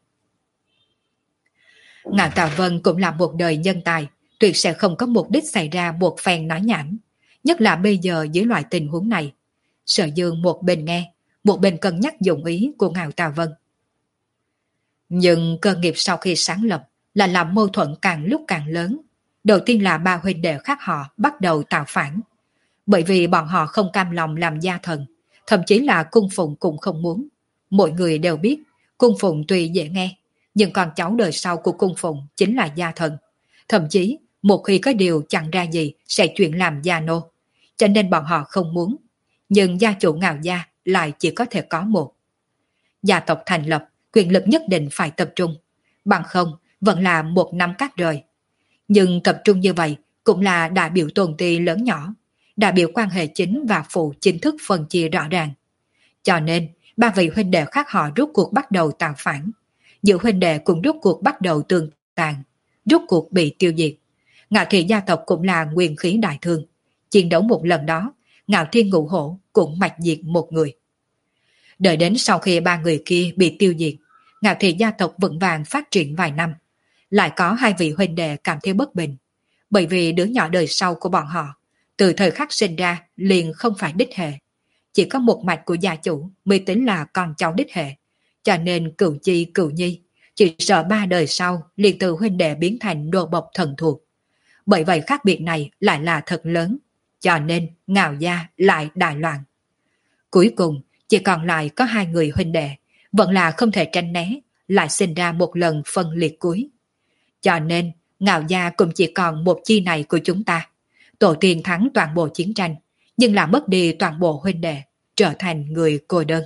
Ngạo Tà Vân cũng là một đời nhân tài, tuyệt sẽ không có mục đích xảy ra một phen nói nhảm, nhất là bây giờ dưới loại tình huống này. Sở Dương một bên nghe, một bên cân nhắc dụng ý của Ngạo Tà Vân. Nhưng cơ nghiệp sau khi sáng lập là làm mâu thuẫn càng lúc càng lớn. Đầu tiên là ba huynh đệ khác họ bắt đầu tạo phản. Bởi vì bọn họ không cam lòng làm gia thần, thậm chí là cung phụng cũng không muốn. Mọi người đều biết, cung phụng tuy dễ nghe, nhưng con cháu đời sau của cung phụng chính là gia thần. Thậm chí, một khi có điều chẳng ra gì sẽ chuyển làm gia nô. Cho nên bọn họ không muốn. Nhưng gia chủ Ngạo gia lại chỉ có thể có một. Gia tộc thành lập, quyền lực nhất định phải tập trung. Bằng không, vẫn là một năm cát rời. Nhưng tập trung như vậy cũng là đại biểu tồn ty lớn nhỏ. Đại biểu quan hệ chính và phụ chính thức phân chia rõ ràng. Cho nên, ba vị huynh đệ khác họ rút cuộc bắt đầu tạo phản. Dự huynh đệ cũng rút cuộc bắt đầu tương tàn, rút cuộc bị tiêu diệt. Ngạo thị gia tộc cũng là nguyên khí đại thương. Chiến đấu một lần đó, Ngạo Thiên Ngũ Hổ cũng mạch diệt một người. Đợi đến sau khi ba người kia bị tiêu diệt, Ngạo Thị gia tộc vững vàng phát triển vài năm, lại có hai vị huynh đệ cảm thấy bất bình, bởi vì đứa nhỏ đời sau của bọn họ, từ thời khắc sinh ra liền không phải đích hệ, chỉ có một mạch của gia chủ mới tính là con cháu đích hệ, cho nên cửu chi cửu nhi, chỉ sợ ba đời sau liền từ huynh đệ biến thành đồ bộc thần thuộc. Bởi vậy khác biệt này lại là thật lớn, cho nên Ngạo gia lại đại loạn. Cuối cùng chỉ còn lại có hai người huynh đệ, vẫn là không thể tránh né, lại sinh ra một lần phân liệt cuối. Cho nên Ngạo gia cũng chỉ còn một chi này của chúng ta. Tổ tiên thắng toàn bộ chiến tranh, nhưng là mất đi toàn bộ huynh đệ, trở thành người cô đơn.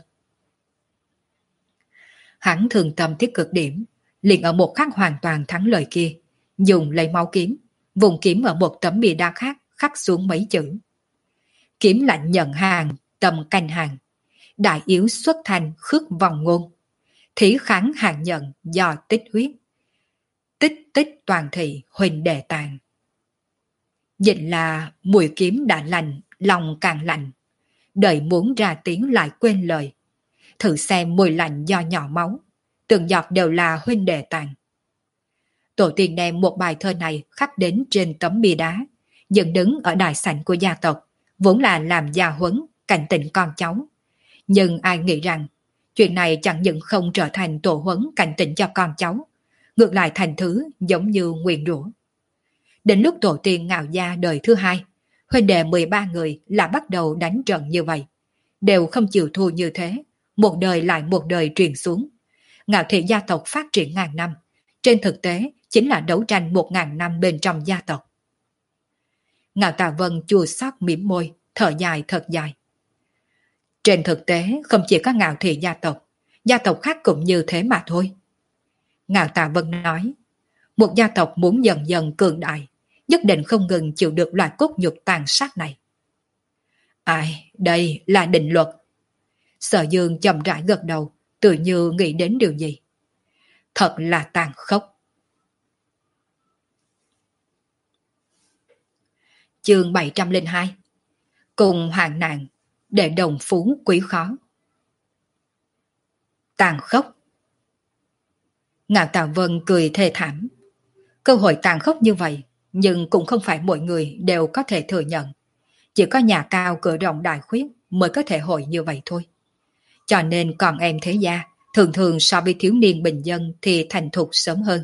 Hắn thường tâm thiết cực điểm, liền ở một khắc hoàn toàn thắng lợi kia, dùng lấy máu kiếm, vùng kiếm ở một tấm bìa đá khác khắc xuống mấy chữ. Kiếm lạnh nhận hàng, tâm canh hàng, đại yếu xuất thành khước vòng ngôn, thí kháng hàng nhận do tích huyết, tích tích toàn thị huỳnh đệ tàn. Dịch là mùi kiếm đã lành, lòng càng lạnh, đời muốn ra tiếng lại quên lời. Thử xem mùi lạnh do nhỏ máu, từng giọt đều là huynh đệ tàn. Tổ tiên đem một bài thơ này khắc đến trên tấm bia đá, dựng đứng ở đại sảnh của gia tộc, vốn là làm gia huấn, cảnh tỉnh con cháu. Nhưng ai nghĩ rằng, chuyện này chẳng những không trở thành tổ huấn cảnh tỉnh cho con cháu, ngược lại thành thứ giống như nguyền rủa. Đến lúc tổ tiên Ngạo gia đời thứ hai, huynh đệ mười ba người là bắt đầu đánh trận như vậy, đều không chịu thua như thế, một đời lại một đời truyền xuống. Ngạo Thị gia tộc phát triển ngàn năm, trên thực tế chính là đấu tranh một ngàn năm bên trong gia tộc. Ngạo Tà Vân chua xót mỉm môi, thở dài thật dài. Trên thực tế không chỉ có Ngạo Thị gia tộc, gia tộc khác cũng như thế mà thôi. Ngạo Tà Vân nói, một gia tộc muốn dần dần cường đại, nhất định không ngừng chịu được loại cốt nhục tàn sát này. Ai, đây là định luật. Sở Dương chậm rãi gật đầu, tự như nghĩ đến điều gì. Thật là tàn khốc. Chương bảy trăm lẻ hai. Cùng hoạn nạn, để đồng phú quý khó. Tàn khốc. Ngạo Tà Vân cười thê thảm. Cơ hội tàn khốc như vậy, nhưng cũng không phải mọi người đều có thể thừa nhận. Chỉ có nhà cao cửa rộng đại khuyết mới có thể hội như vậy thôi. Cho nên còn em thế gia, thường thường so với thiếu niên bình dân thì thành thục sớm hơn.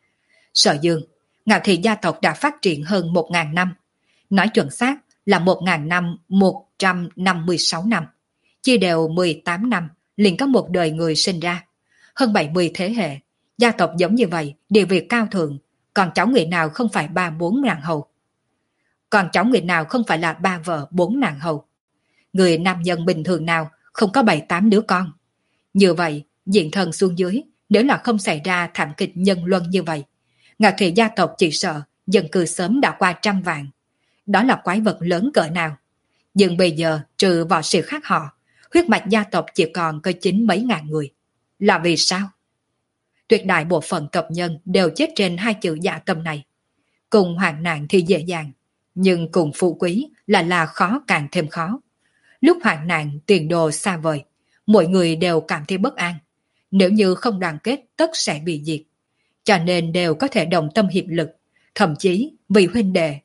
Sở Dương, Ngạo Thị gia tộc đã phát triển hơn một ngàn năm. Nói chuẩn xác là một ngàn năm một trăm năm mươi sáu năm. Chia đều mười tám năm, liền có một đời người sinh ra. Hơn bảy mươi thế hệ, gia tộc giống như vậy, địa vị cao thượng, còn cháu người nào không phải ba bốn nàng hầu. Còn cháu người nào không phải là ba vợ bốn nàng hầu. Người nam nhân bình thường nào không có bảy tám đứa con. Như vậy, diện thần xuống dưới, nếu là không xảy ra thảm kịch nhân luân như vậy, Ngạo Thị gia tộc chỉ sợ dân cư sớm đã qua trăm vạn. Đó là quái vật lớn cỡ nào. Nhưng bây giờ trừ võ sĩ khác họ, huyết mạch gia tộc chỉ còn có chín mấy ngàn người. Là vì sao? Tuyệt đại bộ phận tộc nhân đều chết trên hai chữ dạ tâm này. Cùng hoạn nạn thì dễ dàng, nhưng cùng phú quý là là khó càng thêm khó. Lúc hoạn nạn tiền đồ xa vời, mọi người đều cảm thấy bất an. Nếu như không đoàn kết tất sẽ bị diệt. Cho nên đều có thể đồng tâm hiệp lực, thậm chí vì huynh đệ,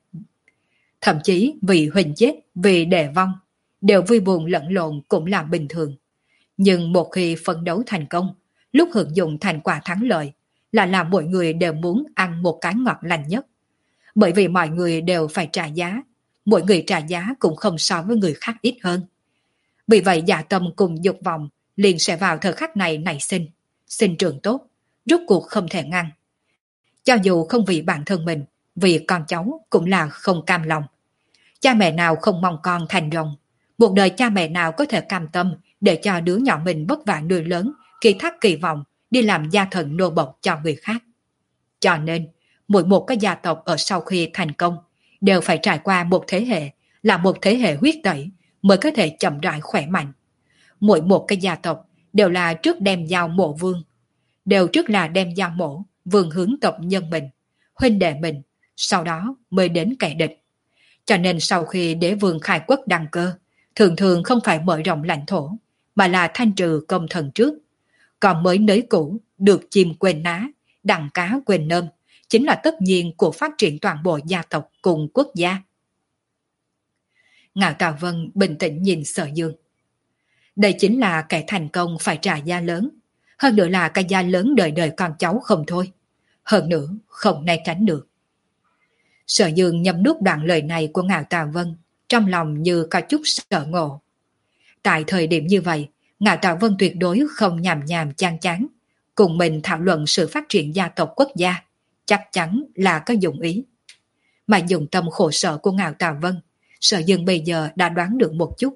thậm chí vì huynh chết, vì đệ vong, đều vui buồn lẫn lộn cũng là bình thường. Nhưng một khi phấn đấu thành công, lúc hưởng dụng thành quả thắng lợi, là làm mọi người đều muốn ăn một cái ngọt lành nhất. Bởi vì mọi người đều phải trả giá, mỗi người trả giá cũng không so với người khác ít hơn. Vì vậy dạ tâm cùng dục vọng liền sẽ vào thời khắc này nảy sinh, sinh trưởng tốt, rốt cuộc không thể ngăn. Cho dù không vì bản thân mình, vì con cháu cũng là không cam lòng. Cha mẹ nào không mong con thành rồng, một đời cha mẹ nào có thể cam tâm để cho đứa nhỏ mình vất vả nuôi lớn, kỳ thác kỳ vọng đi làm gia thần nô bộc cho người khác. Cho nên, mỗi một cái gia tộc ở sau khi thành công đều phải trải qua một thế hệ, là một thế hệ huyết tẩy mới có thể chậm rãi khỏe mạnh. Mỗi một cái gia tộc đều là trước đem giao mộ vương, đều trước là đem giao mộ vương hướng tộc nhân mình, huynh đệ mình, sau đó mới đến kẻ địch. Cho nên sau khi đế vương khai quốc đăng cơ, thường thường không phải mở rộng lãnh thổ, mà là thanh trừ công thần trước. Còn mới nới cũ, được chim quên ná, đặng cá quên nơm, chính là tất nhiên của phát triển toàn bộ gia tộc cùng quốc gia. Ngạo Tào Vân bình tĩnh nhìn Sở Dương. Đây chính là kẻ thành công phải trả giá lớn, hơn nữa là cái giá lớn đời đời con cháu không thôi. Hơn nữa, không né tránh được. Sở Dương nhầm nuốt đoạn lời này của Ngạo Tào Vân, trong lòng như có chút sợ ngộ. Tại thời điểm như vậy, Ngạo Tào Vân tuyệt đối không nhàm nhàm chán chán, cùng mình thảo luận sự phát triển gia tộc quốc gia, chắc chắn là có dụng ý. Mà dùng tâm khổ sở của Ngạo Tào Vân, Sở Dương bây giờ đã đoán được một chút.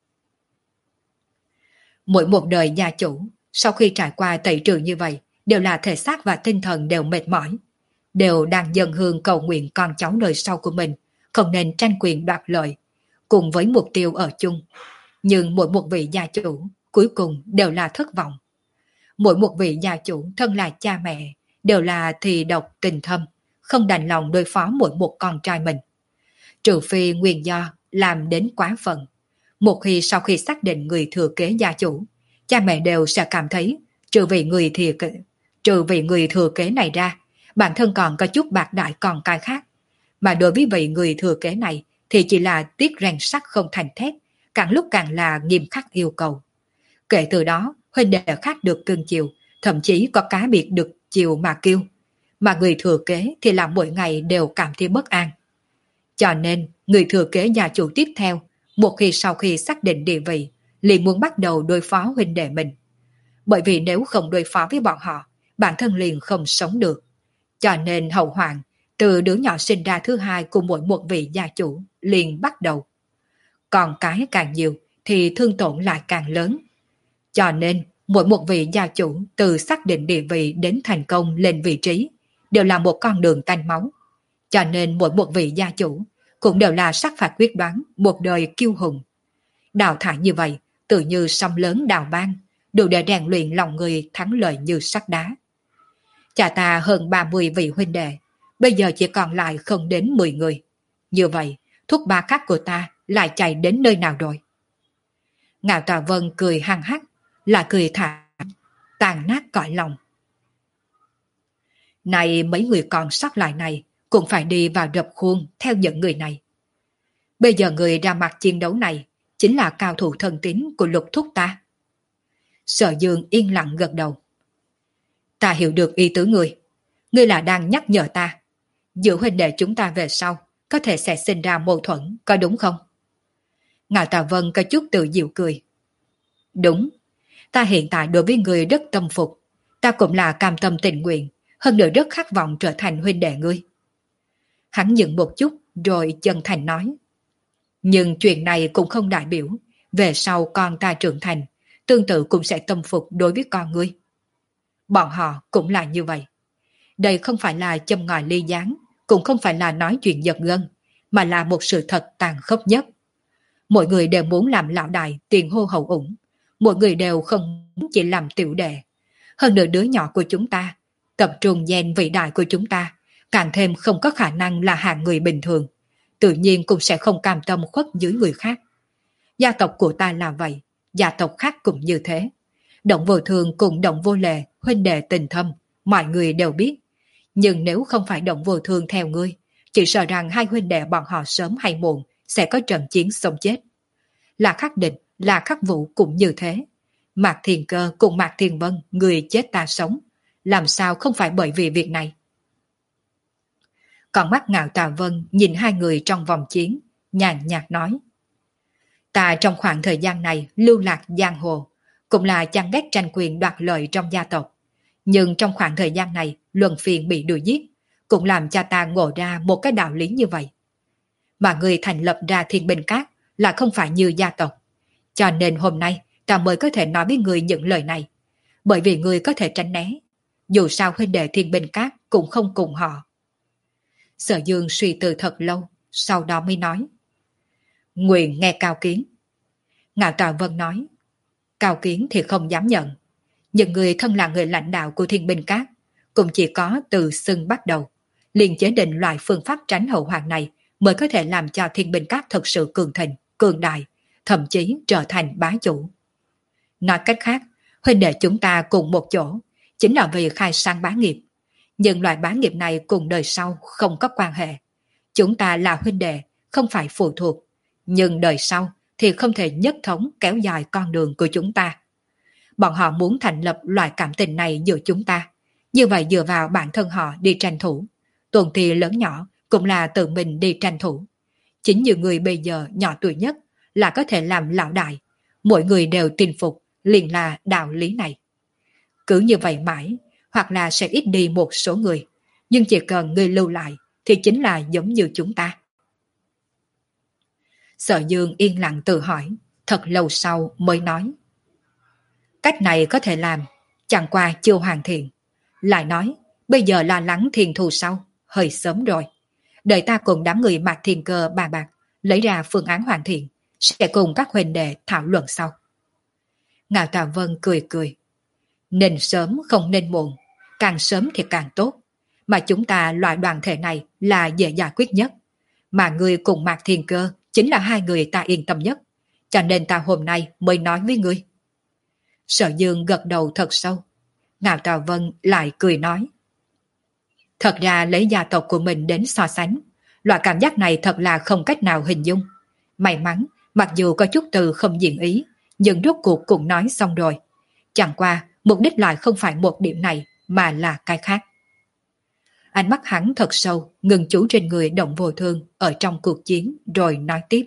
Mỗi một đời gia chủ, sau khi trải qua tẩy trừ như vậy, đều là thể xác và tinh thần đều mệt mỏi, đều đang dâng hương cầu nguyện con cháu đời sau của mình không nên tranh quyền đoạt lợi, cùng với mục tiêu ở chung. Nhưng mỗi một vị gia chủ cuối cùng đều là thất vọng. Mỗi một vị gia chủ thân là cha mẹ đều là thì độc tình thâm, không đành lòng đối phó mỗi một con trai mình. Trừ phi nguyên do làm đến quá phận. Một khi sau khi xác định người thừa kế gia chủ, cha mẹ đều sẽ cảm thấy trừ vì người thừa kế, trừ vì người thừa kế này ra, bản thân còn có chút bạc đại con cái khác. Mà đối với vị người thừa kế này thì chỉ là tiếc rèn sắt không thành thép, càng lúc càng là nghiêm khắc yêu cầu. Kể từ đó, huynh đệ khác được cưng chiều, thậm chí có cá biệt được chiều mà kêu. Mà người thừa kế thì là mỗi ngày đều cảm thấy bất an. Cho nên, người thừa kế gia chủ tiếp theo, một khi sau khi xác định địa vị, liền muốn bắt đầu đối phó huynh đệ mình. Bởi vì nếu không đối phó với bọn họ, bản thân liền không sống được. Cho nên hậu hoạn, từ đứa nhỏ sinh ra thứ hai của mỗi một vị gia chủ liền bắt đầu. Còn cái càng nhiều thì thương tổn lại càng lớn. Cho nên, mỗi một vị gia chủ từ xác định địa vị đến thành công lên vị trí đều là một con đường tanh máu. Cho nên mỗi một vị gia chủ cũng đều là sát phạt quyết đoán, một đời kiêu hùng. Đào thải như vậy, tự như sông lớn đào ban, đủ để rèn luyện lòng người thắng lợi như sắt đá. Cha ta hơn ba mươi vị huynh đệ, bây giờ chỉ còn lại không đến mười người. Như vậy, thúc ba khác của ta lại chạy đến nơi nào rồi? Ngạo Tào Vân cười hăng hắc, là cười thả, tàn nát cõi lòng. Này mấy người còn sót lại này, cũng phải đi vào rập khuôn theo những người này. Bây giờ người ra mặt chiến đấu này chính là cao thủ thân tín của Lục thúc ta. Sở Dương yên lặng gật đầu. Ta hiểu được ý tứ người. Ngươi là đang nhắc nhở ta. Giữa huynh đệ chúng ta về sau có thể sẽ sinh ra mâu thuẫn, có đúng không? Ngạo Tào Vân có chút tự giễu cười. Đúng. Ta hiện tại đối với người rất tâm phục. Ta cũng là cam tâm tình nguyện, hơn nữa rất khát vọng trở thành huynh đệ ngươi. Hắn dừng một chút rồi chân thành nói. Nhưng chuyện này cũng không đại biểu về sau con ta trưởng thành, tương tự cũng sẽ tâm phục đối với con ngươi. Bọn họ cũng là như vậy. Đây không phải là châm ngòi ly gián, cũng không phải là nói chuyện giật gân, mà là một sự thật tàn khốc nhất. Mọi người đều muốn làm lão đại tiền hô hậu ủng, mọi người đều không chỉ làm tiểu đệ. Hơn nữa đứa nhỏ của chúng ta, tập trung gen vĩ đại của chúng ta, càng thêm không có khả năng là hạng người bình thường, tự nhiên cũng sẽ không cam tâm khuất dưới người khác. Gia tộc của ta là vậy, gia tộc khác cũng như thế. Động vô thường cùng động vô lệ, huynh đệ tình thâm, mọi người đều biết. Nhưng nếu không phải động vô thường theo ngươi, chỉ sợ rằng hai huynh đệ bọn họ sớm hay muộn sẽ có trận chiến sống chết. Là Khắc Định, là Khắc Vũ cũng như thế. Mạc Thiền Cơ cùng Mạc Thiền Vân, người chết ta sống, làm sao không phải bởi vì việc này? Còn mắt Ngạo Tào Vân nhìn hai người trong vòng chiến, nhàn nhạt nói. Ta trong khoảng thời gian này lưu lạc giang hồ, cũng là chán ghét tranh quyền đoạt lợi trong gia tộc. Nhưng trong khoảng thời gian này, luân phiền bị đuổi giết, cũng làm cha ta ngộ ra một cái đạo lý như vậy. Mà người thành lập ra Thiên Bình Các là không phải như gia tộc. Cho nên hôm nay ta mới có thể nói với người những lời này. Bởi vì người có thể tránh né. Dù sao huynh đệ Thiên Bình Các cũng không cùng họ. Sở Dương suy tư thật lâu, sau đó mới nói. Nguyện nghe Cao Kiến. Ngạo Tào Vân nói. Cao Kiến thì không dám nhận. Những người thân là người lãnh đạo của Thiên Bình Các cũng chỉ có từ xưng bắt đầu, liền chế định loại phương pháp tránh hậu hoạn này mới có thể làm cho Thiên Bình Các thật sự cường thịnh, cường đại, thậm chí trở thành bá chủ. Nói cách khác, huynh đệ chúng ta cùng một chỗ, chính là vì khai sang bá nghiệp. Nhưng loại bá nghiệp này cùng đời sau không có quan hệ. Chúng ta là huynh đệ, không phải phụ thuộc. Nhưng đời sau thì không thể nhất thống kéo dài con đường của chúng ta. Bọn họ muốn thành lập loại cảm tình này giữa chúng ta. Như vậy dựa vào bản thân họ đi tranh thủ. Tuần thì lớn nhỏ cũng là tự mình đi tranh thủ. Chính như người bây giờ nhỏ tuổi nhất là có thể làm lão đại. Mỗi người đều tin phục, liền là đạo lý này. Cứ như vậy mãi, hoặc là sẽ ít đi một số người. Nhưng chỉ cần người lưu lại thì chính là giống như chúng ta. Sở Dương yên lặng tự hỏi, thật lâu sau mới nói. Cách này có thể làm, chẳng qua chưa hoàn thiện. Lại nói, bây giờ lo lắng thiên thù sau, hơi sớm rồi. Đợi ta cùng đám người Mạc Thiên Cơ bà bạc, lấy ra phương án hoàn thiện, sẽ cùng các huynh đệ thảo luận sau. Ngạo Tà Vân cười cười. Nên sớm không nên muộn, càng sớm thì càng tốt. Mà chúng ta loại đoàn thể này là dễ giải quyết nhất. Mà người cùng Mạc Thiên Cơ chính là hai người ta yên tâm nhất. Cho nên ta hôm nay mới nói với ngươi. Sở Dương gật đầu thật sâu. Ngạo Tà Vân lại cười nói. Thật ra lấy gia tộc của mình đến so sánh, loại cảm giác này thật là không cách nào hình dung. May mắn, mặc dù có chút từ không diện ý, nhưng rốt cuộc cũng nói xong rồi. Chẳng qua, mục đích lại không phải một điểm này, mà là cái khác. Ánh mắt hắn thật sâu, ngừng chú trên người Động Vô Thương ở trong cuộc chiến, rồi nói tiếp.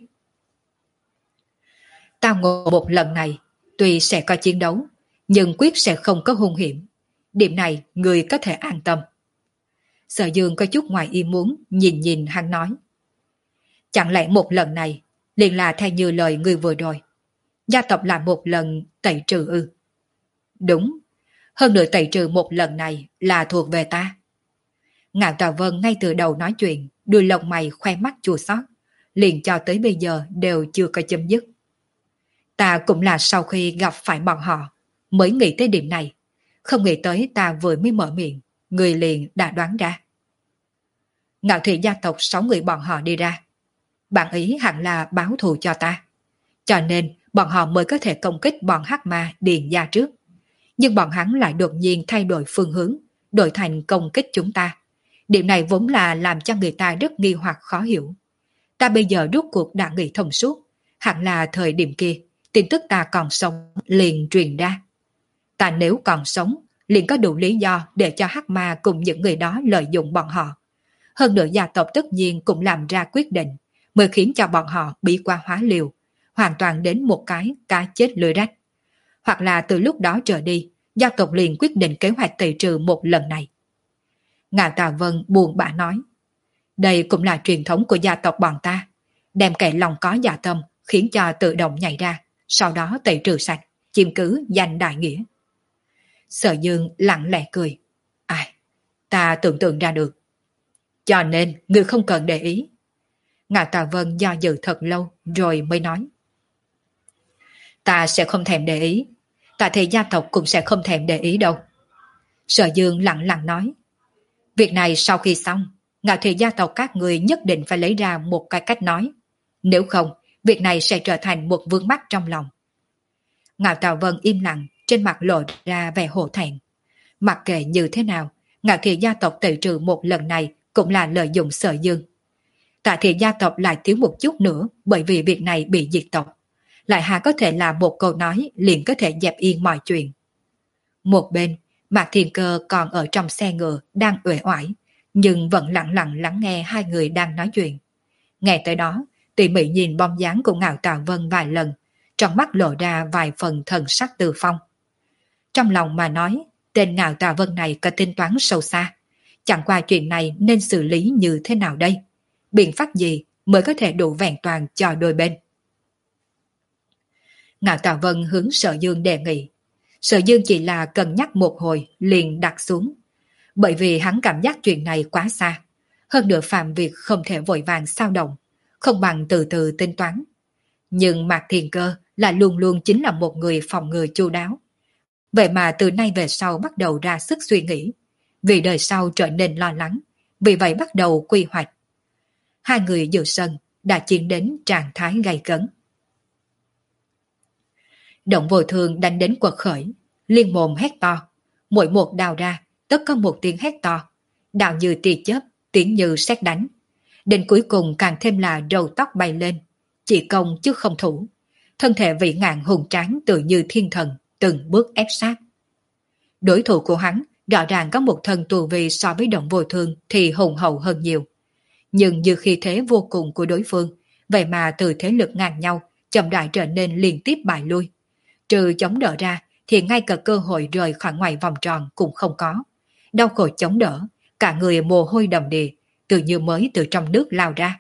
Tao ngộ một lần này, tuy sẽ có chiến đấu, nhưng quyết sẽ không có hung hiểm. Điểm này, người có thể an tâm. Sở Dương có chút ngoài ý muốn, nhìn nhìn hắn nói. Chẳng lẽ một lần này, liền là theo như lời người vừa rồi. Gia tộc làm một lần tẩy trừ ư? Đúng, hơn nữa tẩy trừ một lần này là thuộc về ta. Ngạo Tà Vân ngay từ đầu nói chuyện, đuôi lông mày khoe mắt chua xót, liền cho tới bây giờ đều chưa có chấm dứt. Ta cũng là sau khi gặp phải bọn họ, mới nghĩ tới điểm này. Không nghĩ tới ta vừa mới mở miệng, người liền đã đoán ra. Ngạo thị gia tộc sáu người bọn họ đi ra. Bạn ý hẳn là báo thù cho ta. Cho nên bọn họ mới có thể công kích bọn hắc ma Điền gia trước. Nhưng bọn hắn lại đột nhiên thay đổi phương hướng, đổi thành công kích chúng ta. Điểm này vốn là làm cho người ta rất nghi hoặc khó hiểu. Ta bây giờ rốt cuộc đã nghĩ thông suốt, hẳn là thời điểm kia, tin tức ta còn sống liền truyền ra. Ta nếu còn sống, liền có đủ lý do để cho hắc ma cùng những người đó lợi dụng bọn họ. Hơn nữa gia tộc tất nhiên cũng làm ra quyết định, mới khiến cho bọn họ bị qua hóa liều, hoàn toàn đến một cái cá chết lưới rách. Hoặc là từ lúc đó trở đi, gia tộc liền quyết định kế hoạch tẩy trừ một lần này. Ngạo Tà Vân buồn bã nói. Đây cũng là truyền thống của gia tộc bọn ta, đem kẻ lòng có dạ tâm khiến cho tự động nhảy ra, sau đó tẩy trừ sạch, chiếm cứ danh đại nghĩa. Sở Dương lặng lẽ cười. Ai, ta tưởng tượng ra được. Cho nên ngươi không cần để ý. Ngạo Tà Vân do dự thật lâu rồi mới nói. Ta sẽ không thèm để ý. Ta thì gia tộc cũng sẽ không thèm để ý đâu. Sở Dương lặng lặng nói. Việc này sau khi xong, Ngạo thị gia tộc các người nhất định phải lấy ra một cái cách nói. Nếu không, việc này sẽ trở thành một vướng mắc trong lòng. Ngạo Tà Vân im lặng, trên mặt lộ ra vẻ hổ thẹn. Mặc kệ như thế nào, Ngạo thị gia tộc tẩy trừ một lần này cũng là lợi dụng Sở Dương. Tạ thị gia tộc lại thiếu một chút nữa bởi vì việc này bị diệt tộc. Lại hà có thể là một câu nói liền có thể dẹp yên mọi chuyện. Một bên, Mạc Thiên Cơ còn ở trong xe ngựa đang uể oải, nhưng vẫn lặng lặng lắng nghe hai người đang nói chuyện. Nghe tới đó, tỉ mỉ nhìn bóng dáng của Ngạo Tà Vân vài lần, trong mắt lộ ra vài phần thần sắc từ phong. Trong lòng mà nói, tên Ngạo Tà Vân này có tính toán sâu xa. Chẳng qua chuyện này nên xử lý như thế nào đây? Biện pháp gì mới có thể đủ vẹn toàn cho đôi bên? Ngạo Tà Vân hướng Sở Dương đề nghị. Sở Dương chỉ là cân nhắc một hồi liền đặt xuống. Bởi vì hắn cảm giác chuyện này quá xa. Hơn nữa phạm việc không thể vội vàng sao động, không bằng từ từ tính toán. Nhưng Mạc Thiên Cơ là luôn luôn chính là một người phòng ngừa chu đáo. Vậy mà từ nay về sau bắt đầu ra sức suy nghĩ. Vì đời sau trở nên lo lắng, vì vậy bắt đầu quy hoạch. Hai người giữa sân đã chiến đến trạng thái gay cấn. Động vô thường đánh đến quật khởi, liên mồm hét to. Mỗi một đào ra, tất có một tiếng hét to. Đào như tia chớp, tiếng như sét đánh. Đến cuối cùng càng thêm là râu tóc bay lên. Chỉ công chứ không thủ. Thân thể vĩ ngạn hùng tráng tự như thiên thần, từng bước ép sát. Đối thủ của hắn rõ ràng có một thân tu vi so với động vô thường thì hùng hậu hơn nhiều. Nhưng như khi thế vô cùng của đối phương, vậy mà từ thế lực ngang nhau, chậm rãi trở nên liên tiếp bại lui. Trừ chống đỡ ra thì ngay cả cơ hội rời khỏi ngoài vòng tròn cũng không có. Đau khổ chống đỡ, cả người mồ hôi đầm đìa, tự như mới từ trong nước lao ra.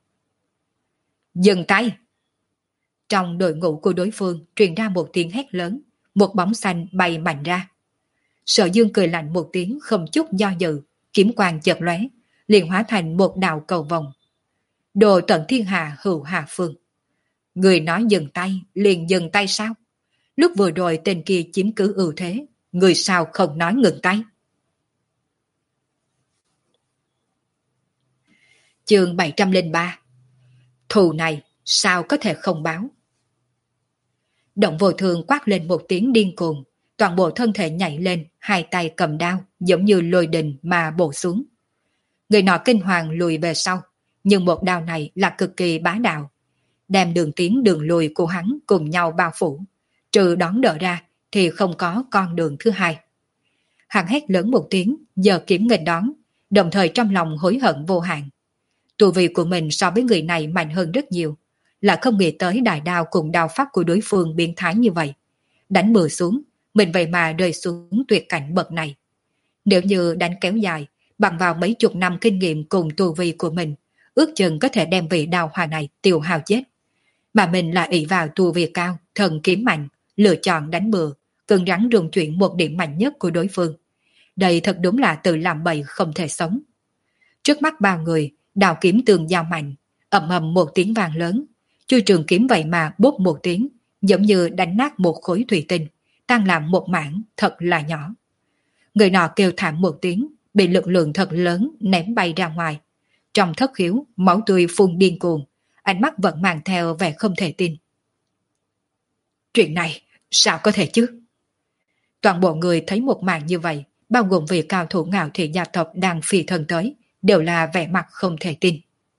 Dừng tay! Trong đội ngũ của đối phương truyền ra một tiếng hét lớn, một bóng xanh bay mạnh ra. Sở Dương cười lạnh một tiếng không chút do dự, kiếm quang chợt lóe, liền hóa thành một đạo cầu vồng. Đồ tận thiên hà hữu hà phương. Người nói dừng tay, liền dừng tay sao? Lúc vừa rồi tên kia chiếm cứ ưu thế, người sao không nói ngừng tay? Chương bảy trăm lẻ ba. Thù này sao có thể không báo? Động vô thường quát lên một tiếng điên cuồng, toàn bộ thân thể nhảy lên, hai tay cầm đao, giống như lôi đình mà bổ xuống. Người nọ kinh hoàng lùi về sau, nhưng một đao này là cực kỳ bá đạo, đem đường tiến đường lùi của hắn cùng nhau bao phủ, trừ đón đỡ ra thì không có con đường thứ hai. Hắn hét lớn một tiếng, giơ kiếm nghênh đón, đồng thời trong lòng hối hận vô hạn. Tu vi của mình so với người này mạnh hơn rất nhiều, là không nghĩ tới đại đao cùng đao pháp của đối phương biến thái như vậy. Đánh bừa xuống, mình vậy mà rơi xuống tuyệt cảnh bậc này. Nếu như đánh kéo dài, bằng vào mấy chục năm kinh nghiệm cùng tu vi của mình, ước chừng có thể đem vị đao hòa này tiêu hao chết. Mà mình lại ỷ vào tu vi cao, thần kiếm mạnh, lựa chọn đánh bừa, cứng rắn rung chuyển một điểm mạnh nhất của đối phương. Đây thật đúng là tự làm bậy không thể sống. Trước mắt bao người, đào kiếm tường giao mạnh, ầm ầm một tiếng vang lớn, chui trường kiếm vậy mà bốp một tiếng, giống như đánh nát một khối thủy tinh, tan làm một mảng thật là nhỏ. Người nọ kêu thảm một tiếng, bị lực lượng thật lớn ném bay ra ngoài. Trong thất khiếu, máu tươi phun điên cuồng, ánh mắt vẫn mang theo vẻ không thể tin. Chuyện này, sao có thể chứ? Toàn bộ người thấy một màn như vậy, bao gồm vị cao thủ Ngạo Thị gia tộc đang phi thân tới, đều là vẻ mặt không thể tin.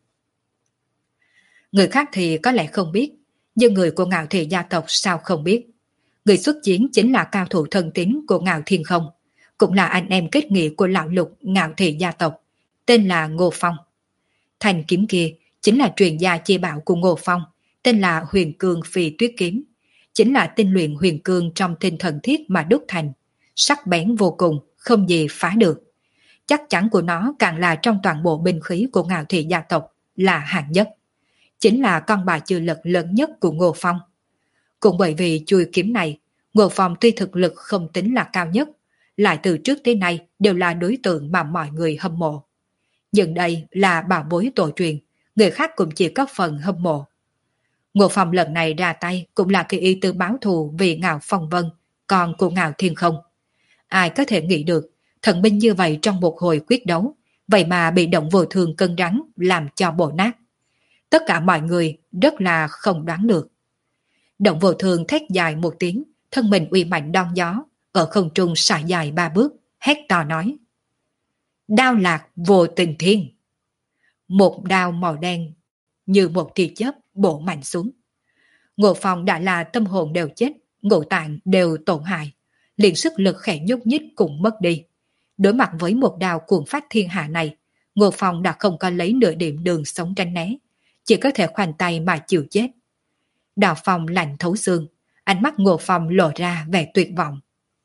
Người khác thì có lẽ không biết, nhưng người của Ngạo Thị gia tộc sao không biết. Người xuất chiến chính là cao thủ thân tín của Ngạo Thiên Không, cũng là anh em kết nghĩa của lão lục Ngạo Thị gia tộc, tên là Ngô Phong. Thanh kiếm kia chính là truyền gia chi bảo của Ngô Phong, tên là Huyền Cương Phi Tuyết Kiếm, chính là tinh luyện huyền cương trong tinh thần thiết mà đúc thành, sắc bén vô cùng, không gì phá được. Chắc chắn của nó càng là trong toàn bộ binh khí của Ngạo Thị gia tộc là hạng nhất, chính là con bài trừ lực lớn nhất của Ngô Phong. Cũng bởi vì chui kiếm này, Ngô Phong tuy thực lực không tính là cao nhất, lại từ trước tới nay đều là đối tượng mà mọi người hâm mộ. Nhưng đây là bảo bối tổ truyền, người khác cũng chỉ có phần hâm mộ. Ngô Phong lần này ra tay cũng là kỳ ý tư báo thù vì Ngạo Phong Vân, con của Ngạo Thiên Không. Ai có thể nghĩ được, thần binh như vậy trong một hồi quyết đấu, vậy mà bị động vô thường cân rắn làm cho bổ nát. Tất cả mọi người rất là không đoán được. Động vô thường thét dài một tiếng, thân mình uy mạnh đón gió, ở không trung xả dài ba bước, hét to nói. Đao lạc vô tình thiên. Một đao màu đen như một tia chớp bổ mạnh xuống. Ngô Phong đã là tâm hồn đều chết, ngũ tạng đều tổn hại, liền sức lực khẽ nhúc nhích cũng mất đi. Đối mặt với một đao cuồng phát thiên hạ này, Ngô Phong đã không có lấy nửa điểm đường sống tránh né, chỉ có thể khoanh tay mà chịu chết. Đao phong lạnh thấu xương, ánh mắt Ngô Phong lộ ra vẻ tuyệt vọng.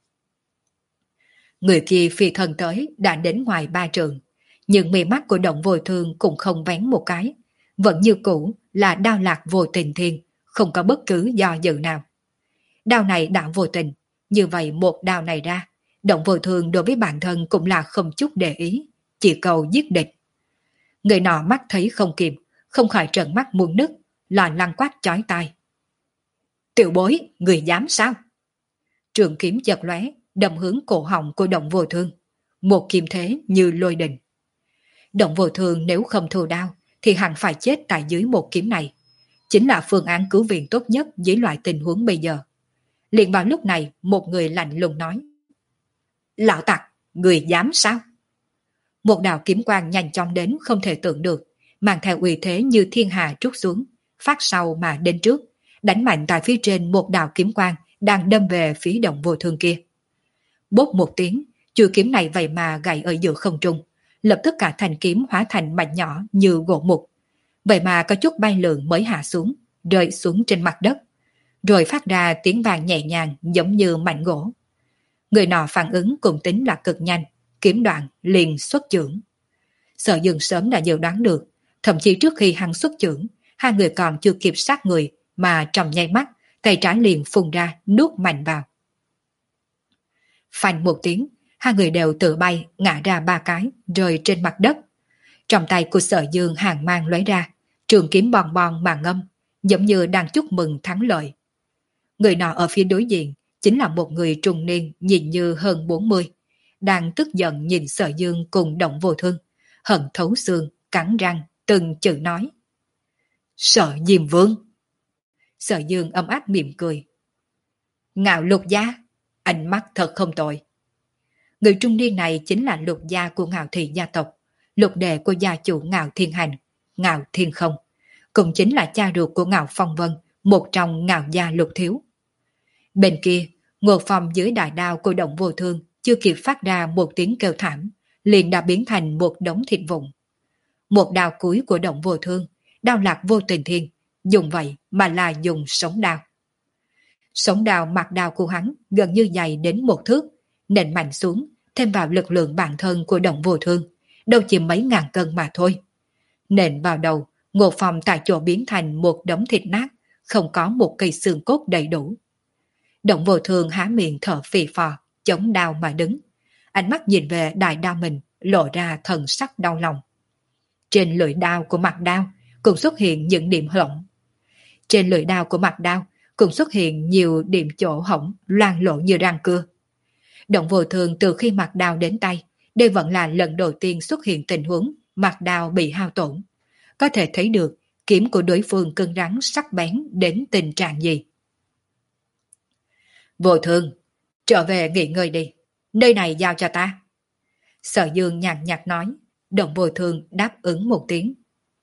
Người kia phi thân tới đã đến ngoài ba trường, nhưng mí mắt của động vô thương cũng không vén một cái, vẫn như cũ là đao lạc vô tình thiên, không có bất cứ do dự nào. Đao này đã vô tình, như vậy một đao này ra, động vô thương đối với bản thân cũng là không chút để ý, chỉ cầu giết địch. Người nọ mắt thấy không kịp, không khỏi trợn mắt muốn nứt, lò lăng quát chói tai. Tiểu bối, người dám sao? Trường kiếm chật lóe, đâm hướng cổ họng của động vô thương, một kiếm thế như lôi đình. Động vô thương nếu không thu đao thì hẳn phải chết tại dưới một kiếm này, chính là phương án cứu viện tốt nhất dưới loại tình huống bây giờ. Liền vào lúc này một người lạnh lùng nói: Lão tặc, người dám sao? Một đạo kiếm quang nhanh chóng đến không thể tưởng được, mang theo uy thế như thiên hà trút xuống, phát sau mà đến trước, đánh mạnh tại phía trên một đạo kiếm quang đang đâm về phía Động Vô Thương kia. Bốp một tiếng, chuôi kiếm này vậy mà gãy ở giữa không trung, lập tức cả thanh kiếm hóa thành mảnh nhỏ như gỗ mục. Vậy mà có chút bay lượn mới hạ xuống, rơi xuống trên mặt đất, rồi phát ra tiếng vang nhẹ nhàng giống như mảnh gỗ. Người nọ phản ứng cũng tính là cực nhanh, kiếm đoạn liền xuất chưởng. Sở Dương sớm đã dự đoán được, thậm chí trước khi hắn xuất chưởng, hai người còn chưa kịp sát người mà trong nháy mắt, tay trái liền phun ra nuốt mạnh vào. Phanh một tiếng, hai người đều tự bay ngã ra ba cái, rơi trên mặt đất. Trong tay của Sở Dương hàng mang lóe ra, trường kiếm bòn bòn mà ngâm, giống như đang chúc mừng thắng lợi. Người nọ ở phía đối diện chính là một người trung niên nhìn như hơn bốn mươi, đang tức giận nhìn Sở Dương cùng Động Vô Thương, hận thấu xương, cắn răng, từng chữ nói: Sở Diêm Vương. Sở Dương ấm áp mỉm cười: Ngạo Lục gia, ánh mắt thật không tồi. Người trung niên này chính là Lục gia của Ngạo Thị gia tộc, lục đệ của gia chủ Ngạo Thiên Hành, Ngạo Thiên Không, cũng chính là cha ruột của Ngạo Phong Vân, một trong Ngạo gia Lục thiếu. Bên kia, ngột phòng dưới đại đao của Động Vô Thương chưa kịp phát ra một tiếng kêu thảm, liền đã biến thành một đống thịt vụn. Một đao cuối của Động Vô Thương, đao lạc vô tình thiên, dùng vậy mà là dùng sống đao. Sống đao mặt đao của hắn gần như dày đến một thước, nện mạnh xuống, thêm vào lực lượng bản thân của Động Vô Thương, đâu chỉ mấy ngàn cân mà thôi. Nện vào đầu, ngột phòng tại chỗ biến thành một đống thịt nát, không có một cây xương cốt đầy đủ. Động Vô Thương há miệng thở phì phò, chống đao mà đứng. Ánh mắt nhìn về đại đao mình, lộ ra thần sắc đau lòng. Trên lưỡi đao của mặt đao cũng xuất hiện những điểm hỏng. Trên lưỡi đao của mặt đao cũng xuất hiện nhiều điểm chỗ hỏng loang lổ như răng cưa. Động Vô Thương từ khi mặt đao đến tay, đây vẫn là lần đầu tiên xuất hiện tình huống mặt đao bị hao tổn. Có thể thấy được kiếm của đối phương cứng rắn sắc bén đến tình trạng gì. Vô Thương, trở về nghỉ ngơi đi, nơi này giao cho ta. Sở Dương nhàn nhạt nói. Động Vô Thương đáp ứng một tiếng.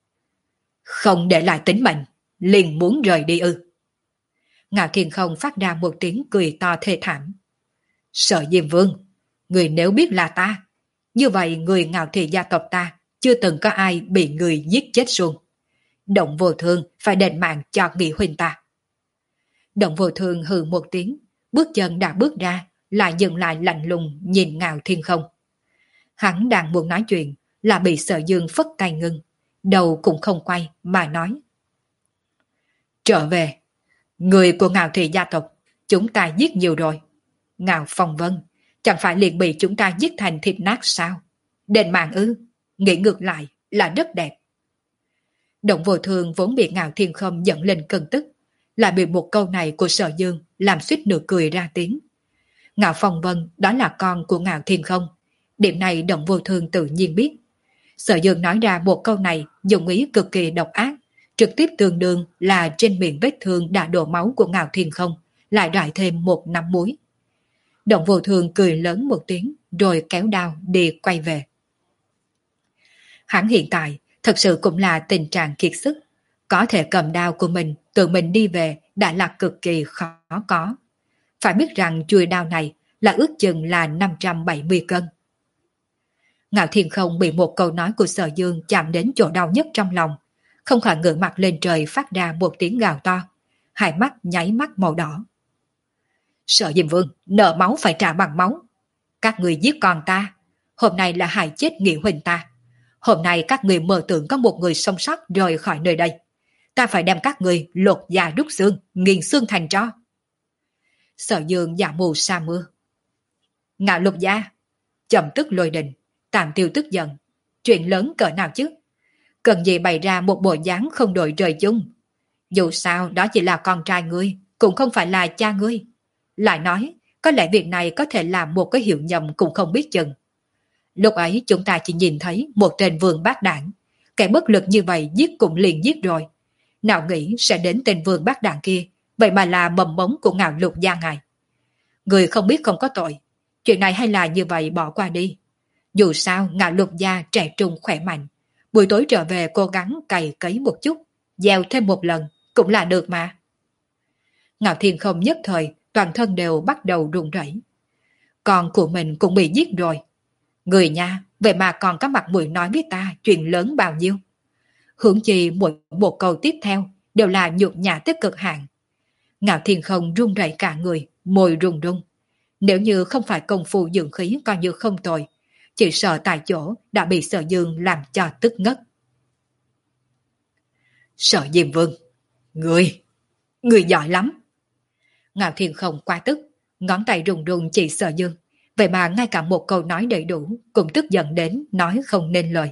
Không để lại tính mệnh, liền muốn rời đi ư? Ngạo Thiên Không phát ra một tiếng cười to thê thảm. Sở Diêm Vương, người nếu biết là ta, như vậy người Ngạo Thị gia tộc ta chưa từng có ai bị người giết chết xuống. Động Vô Thương phải đền mạng cho nghị huynh ta. Động Vô Thương hừ một tiếng, bước chân đã bước ra, lại dừng lại lạnh lùng nhìn Ngạo Thiên Không. Hắn đang muốn nói chuyện, là bị Sở Dương phất tay ngưng, đầu cũng không quay mà nói. Trở về, người của Ngạo Thị gia tộc, chúng ta giết nhiều rồi. Ngạo Phong Vân, chẳng phải liền bị chúng ta giết thành thịt nát sao? Đền mạng ư, nghĩ ngược lại là rất đẹp. Động Vô Thương vốn bị Ngạo Thiên Không dẫn lên cơn tức, lại bị một câu này của Sở Dương làm suýt nửa cười ra tiếng. Ngạo Phong Vân đó là con của Ngạo Thiên Không, điểm này Động Vô Thương tự nhiên biết. Sở Dương nói ra một câu này dùng ý cực kỳ độc ác, trực tiếp tương đương là trên miệng vết thương đã đổ máu của Ngạo Thiên Không lại rải thêm một nắm muối. Động Vô Thương cười lớn một tiếng rồi kéo đao đi quay về. Hắn hiện tại thật sự cũng là tình trạng kiệt sức, có thể cầm đao của mình tự mình đi về đã là cực kỳ khó có. Phải biết rằng chuôi đao này là ước chừng là năm trăm bảy mươi cân. Ngạo Thiên Không bị một câu nói của Sở Dương chạm đến chỗ đau nhất trong lòng, không khỏi ngửa mặt lên trời phát ra một tiếng gào to, hai mắt nháy mắt màu đỏ. Sở Diêm Vương, nợ máu phải trả bằng máu. Các người giết con ta, hôm nay là hại chết nghị huynh ta. Hôm nay các người mơ tưởng có một người sống sót rời khỏi nơi đây. Ta phải đem các người lột da đúc xương, nghiền xương thành tro. Sở Dương giả mù sa mưa. Ngạo Lục gia, chậm tức lôi đình, Tạm Tiêu tức giận. Chuyện lớn cỡ nào chứ? Cần gì bày ra một bộ dáng không đội trời chung? Dù sao đó chỉ là con trai ngươi, cũng không phải là cha ngươi. Lại nói, có lẽ việc này có thể làm một cái hiểu nhầm cũng không biết chừng. Lúc ấy chúng ta chỉ nhìn thấy một tên vương bát đảng, kẻ bất lực như vậy giết cũng liền giết rồi. Nào nghĩ sẽ đến tên vương bát đảng kia, vậy mà là mầm mống của Ngạo Lục gia ngài. Người không biết không có tội, chuyện này hay là như vậy bỏ qua đi. Dù sao Ngạo Lục gia trẻ trung khỏe mạnh, buổi tối trở về cố gắng cày cấy một chút, gieo thêm một lần cũng là được mà. Ngạo Thiên Không nhất thời toàn thân đều bắt đầu run rẩy. Con của mình cũng bị giết rồi. Người nha, vậy mà còn có mặt mũi nói với ta chuyện lớn bao nhiêu. Hưởng chi mỗi một câu tiếp theo đều là nhục nhã tới cực hạn. Ngạo Thiên Không run rẩy cả người, môi run run. Nếu như không phải công phu dưỡng khí coi như không tồi, chỉ sợ tại chỗ đã bị Sở Dương làm cho tức ngất. Sở Diêm Vương, người, người giỏi lắm. Ngạo Thiên Không quá tức, ngón tay run run chỉ Sở Dương, vậy mà ngay cả một câu nói đầy đủ cũng tức giận đến nói không nên lời.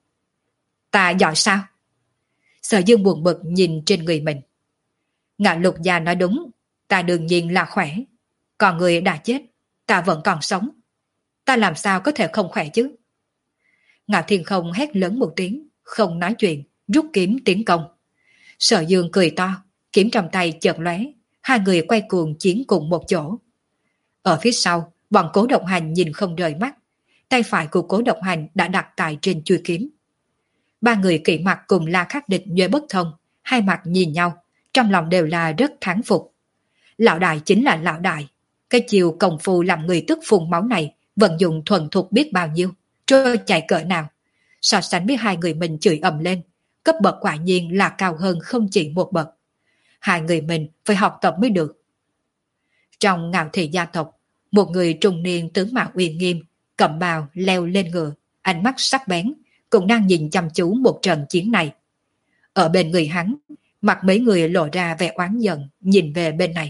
Ta giỏi sao? Sở Dương buồn bực nhìn trên người mình. Ngạo Lục gia nói đúng, ta đương nhiên là khỏe. Còn người đã chết, ta vẫn còn sống. Ta làm sao có thể không khỏe chứ? Ngạo Thiên Không hét lớn một tiếng, không nói chuyện, rút kiếm tiến công. Sở Dương cười to, kiếm trong tay chợt lóe, hai người quay cuồng chiến cùng một chỗ. Ở phía sau, bọn Cố Độc Hành nhìn không rời mắt, tay phải của Cố Độc Hành đã đặt tại trên chuôi kiếm. Ba người kỵ mặt cùng La Khắc Địch nhuệ bất thông, hai mặt nhìn nhau, trong lòng đều là rất thán phục. Lão đại chính là lão đại, cái chiều công phu làm người tức phun máu này vận dụng thuần thục biết bao nhiêu, trôi chạy cỡ nào. So sánh với hai người mình chửi ầm lên, cấp bậc quả nhiên là cao hơn không chỉ một bậc. Hai người mình phải học tập mới được. Trong Ngạo Thị gia tộc, một người trung niên tướng mạo uy nghiêm, cầm bào leo lên ngựa, ánh mắt sắc bén, cũng đang nhìn chăm chú một trận chiến này. Ở bên người hắn, mặt mấy người lộ ra vẻ oán giận, nhìn về bên này.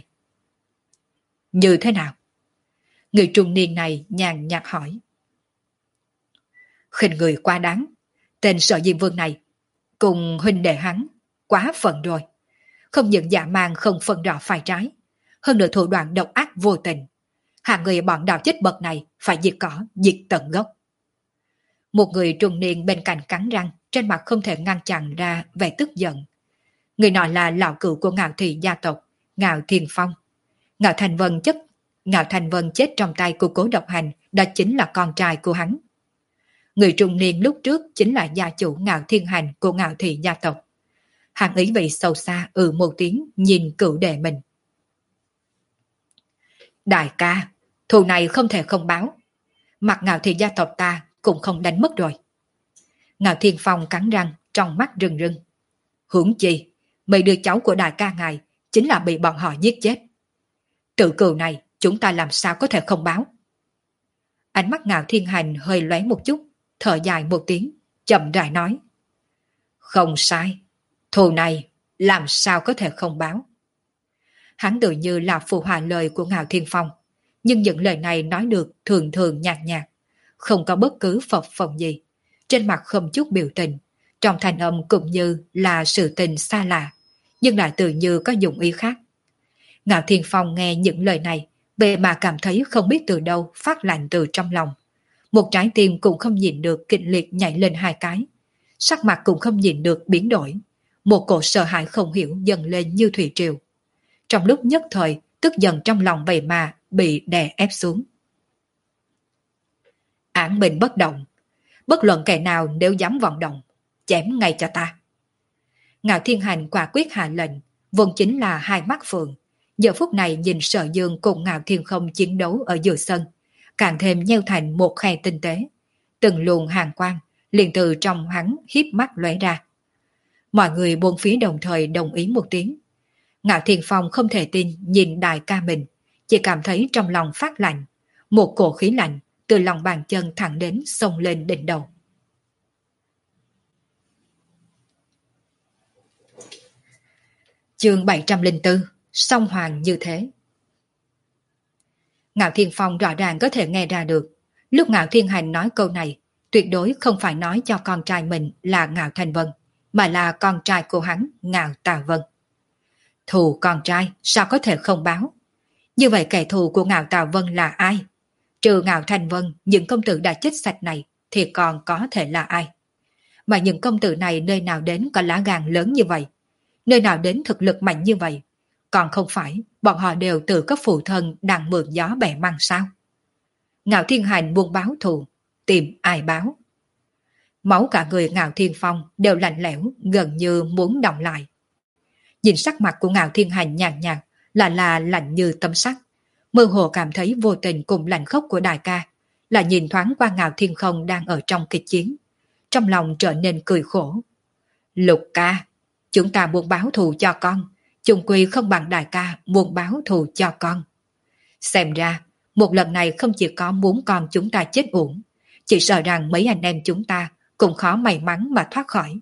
Như thế nào? Người trung niên này nhàn nhạt hỏi. Khinh người quá đáng, tên Sở Diêm Vương này, cùng huynh đệ hắn, quá phận rồi. Không những giả mang không phân rõ phải trái, hơn nữa thủ đoạn độc ác vô tình. Hàng người bọn đạo chết bậc này phải diệt cỏ, diệt tận gốc. Một người trung niên bên cạnh cắn răng, trên mặt không thể ngăn chặn ra vẻ tức giận. Người nọ là lão cửu của Ngạo Thị gia tộc, Ngạo Thiên Phong. Ngạo Thành Vân chất, Ngạo Thành Vân chết trong tay của Cố Độc Hành, đó chính là con trai của hắn. Người trung niên lúc trước chính là gia chủ Ngạo Thiên Hành của Ngạo Thị gia tộc. Hàng ý vị sâu xa ừ một tiếng nhìn cửu đệ mình. Đại ca, thù này không thể không báo. Mặt Ngạo Thị gia tộc ta cũng không đánh mất rồi. Ngạo Thiên Phong cắn răng, trong mắt rừng rừng. Hưởng chi, mấy đứa cháu của đại ca ngài chính là bị bọn họ giết chết. Tự cừu này chúng ta làm sao có thể không báo? Ánh mắt Ngạo Thiên Hành hơi lóe một chút, thở dài một tiếng, chậm rãi nói. Không sai, thù này làm sao có thể không báo? Hắn tự như là phụ hòa lời của Ngạo Thiên Phong, nhưng những lời này nói được thường thường nhạt nhạt, không có bất cứ phập phồng gì, trên mặt không chút biểu tình, trong thanh âm cũng như là sự tình xa lạ, nhưng lại tự như có dụng ý khác. Ngạo Thiên Phong nghe những lời này, về mà cảm thấy không biết từ đâu phát lạnh từ trong lòng. Một trái tim cũng không nhìn được kịch liệt nhảy lên hai cái, sắc mặt cũng không nhìn được biến đổi, một cổ sợ hãi không hiểu dần lên như thủy triều. Trong lúc nhất thời, tức giận trong lòng vậy mà bị đè ép xuống. Án bình bất động, bất luận kẻ nào nếu dám vọng động, chém ngay cho ta. Ngạo Thiên Hành quả quyết hạ lệnh, vốn chính là hai mắt phượng. Giờ phút này nhìn Sở Dương cùng Ngạo Thiên Không chiến đấu ở giữa sân, càng thêm nheo thành một khe tinh tế. Từng luồng hàng quang liền từ trong hắn hiếp mắt lóe ra. Mọi người buông phía đồng thời đồng ý một tiếng. Ngạo Thiên Phong không thể tin nhìn đại ca mình, chỉ cảm thấy trong lòng phát lạnh, một cổ khí lạnh từ lòng bàn chân thẳng đến xông lên đỉnh đầu. Chương bảy trăm lẻ bốn, song hoàng như thế. Ngạo Thiên Phong rõ ràng có thể nghe ra được, lúc Ngạo Thiên Hành nói câu này, tuyệt đối không phải nói cho con trai mình là Ngạo Thành Vân, mà là con trai của hắn, Ngạo Tà Vân. Thù con trai sao có thể không báo? Như vậy kẻ thù của Ngạo Tà Vân là ai? Trừ Ngạo Thành Vân, những công tử đã chết sạch này thì còn có thể là ai? Mà những công tử này nơi nào đến có lá gan lớn như vậy? Nơi nào đến thực lực mạnh như vậy? Còn không phải bọn họ đều tự có phụ thân đang mượn gió bẻ măng sao? Ngạo Thiên Hành buông báo thù, tìm ai báo? Máu cả người Ngạo Thiên Phong đều lạnh lẽo, gần như muốn động lại. Nhìn sắc mặt của Ngạo Thiên Hành nhàn nhạt, là là lạnh như tấm sắt. Mơ hồ cảm thấy vô tình cùng lạnh khốc của đại ca, là nhìn thoáng qua Ngạo Thiên Không đang ở trong kịch chiến. Trong lòng trở nên cười khổ. Lục ca, chúng ta muốn báo thù cho con, chung quy không bằng đại ca muốn báo thù cho con. Xem ra, một lần này không chỉ có muốn con chúng ta chết uổng, chỉ sợ rằng mấy anh em chúng ta cũng khó may mắn mà thoát khỏi.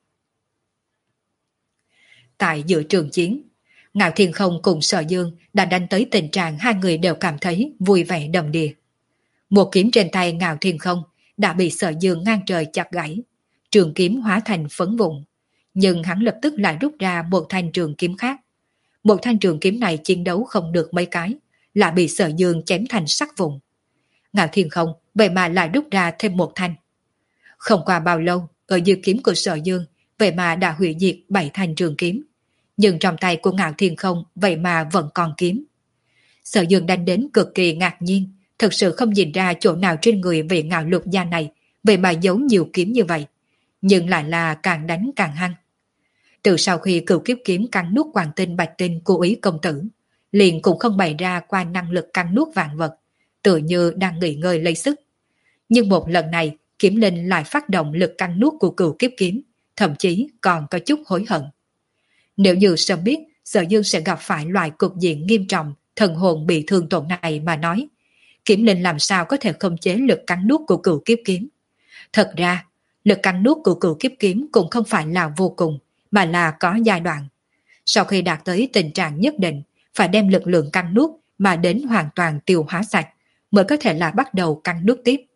Tại giữa trường chiến, Ngạo Thiên Không cùng Sở Dương đã đánh tới tình trạng hai người đều cảm thấy vui vẻ đầm đìa. Một kiếm trên tay Ngạo Thiên Không đã bị Sở Dương ngang trời chặt gãy, trường kiếm hóa thành phấn vụn, nhưng hắn lập tức lại rút ra một thanh trường kiếm khác. Một thanh trường kiếm này chiến đấu không được mấy cái, lại bị Sở Dương chém thành sắc vụn. Ngạo Thiên Không vậy mà lại rút ra thêm một thanh. Không qua bao lâu, ở dưới kiếm của Sở Dương vậy mà đã hủy diệt bảy thanh trường kiếm, nhưng trong tay của Ngạo Thiên Không vậy mà vẫn còn kiếm. Sở Dương đánh đến cực kỳ ngạc nhiên, thực sự không nhìn ra chỗ nào trên người vị Ngạo Lục gia này vậy mà giấu nhiều kiếm như vậy, nhưng lại là càng đánh càng hăng. Từ sau khi cửu kiếp kiếm cắn nuốt hoàng tinh bạch tinh của Ý công tử, liền cũng không bày ra qua năng lực cắn nuốt vạn vật, tựa như đang nghỉ ngơi lấy sức. Nhưng một lần này, kiếm linh lại phát động lực cắn nuốt của cửu kiếp kiếm, thậm chí còn có chút hối hận. Nếu như sớm biết Sở Dương sẽ gặp phải loại cục diện nghiêm trọng, thần hồn bị thương tổn này mà nói, kiếm linh làm sao có thể khống chế lực cắn nuốt của cửu kiếp kiếm. Thật ra, lực cắn nuốt của cửu kiếp kiếm cũng không phải là vô cùng, mà là có giai đoạn. Sau khi đạt tới tình trạng nhất định, phải đem lực lượng cắn nuốt mà đến hoàn toàn tiêu hóa sạch, mới có thể là bắt đầu cắn nuốt tiếp.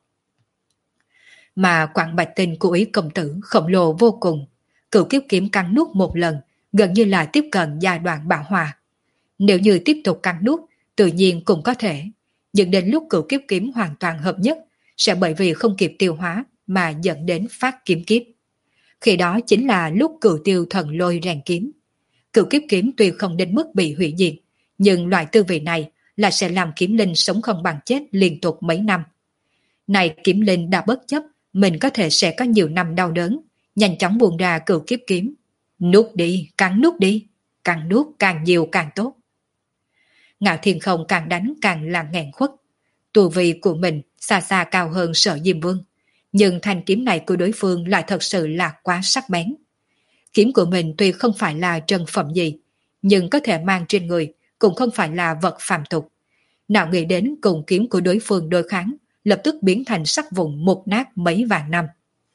Mà quặng bạch tinh của Ý công tử khổng lồ vô cùng, cửu kiếp kiếm cắn nuốt một lần, gần như là tiếp cận giai đoạn bão hòa. Nếu như tiếp tục cắn nuốt, tự nhiên cũng có thể, nhưng đến lúc cửu kiếp kiếm hoàn toàn hợp nhất, sẽ bởi vì không kịp tiêu hóa mà dẫn đến phát kiếm kiếp. Khi đó chính là lúc cửu tiêu thần lôi rèn kiếm. Cửu kiếp kiếm tuy không đến mức bị hủy diệt, nhưng loại tư vị này là sẽ làm kiếm linh sống không bằng chết liên tục mấy năm. Này kiếm linh đã bất chấp, mình có thể sẽ có nhiều năm đau đớn, nhanh chóng buông ra cửu kiếp kiếm. Nuốt đi, càng nuốt đi, càng nuốt càng nhiều càng tốt. Ngạo Thiên Không càng đánh càng là nghẹn khuất. Tu vi của mình xa xa cao hơn Sở Diêm Vương, nhưng thanh kiếm này của đối phương lại thật sự là quá sắc bén. Kiếm của mình tuy không phải là trân phẩm gì, nhưng có thể mang trên người cũng không phải là vật phàm tục. Nào nghĩ đến cùng kiếm của đối phương đối kháng, lập tức biến thành sắc vụn mục nát mấy vạn năm.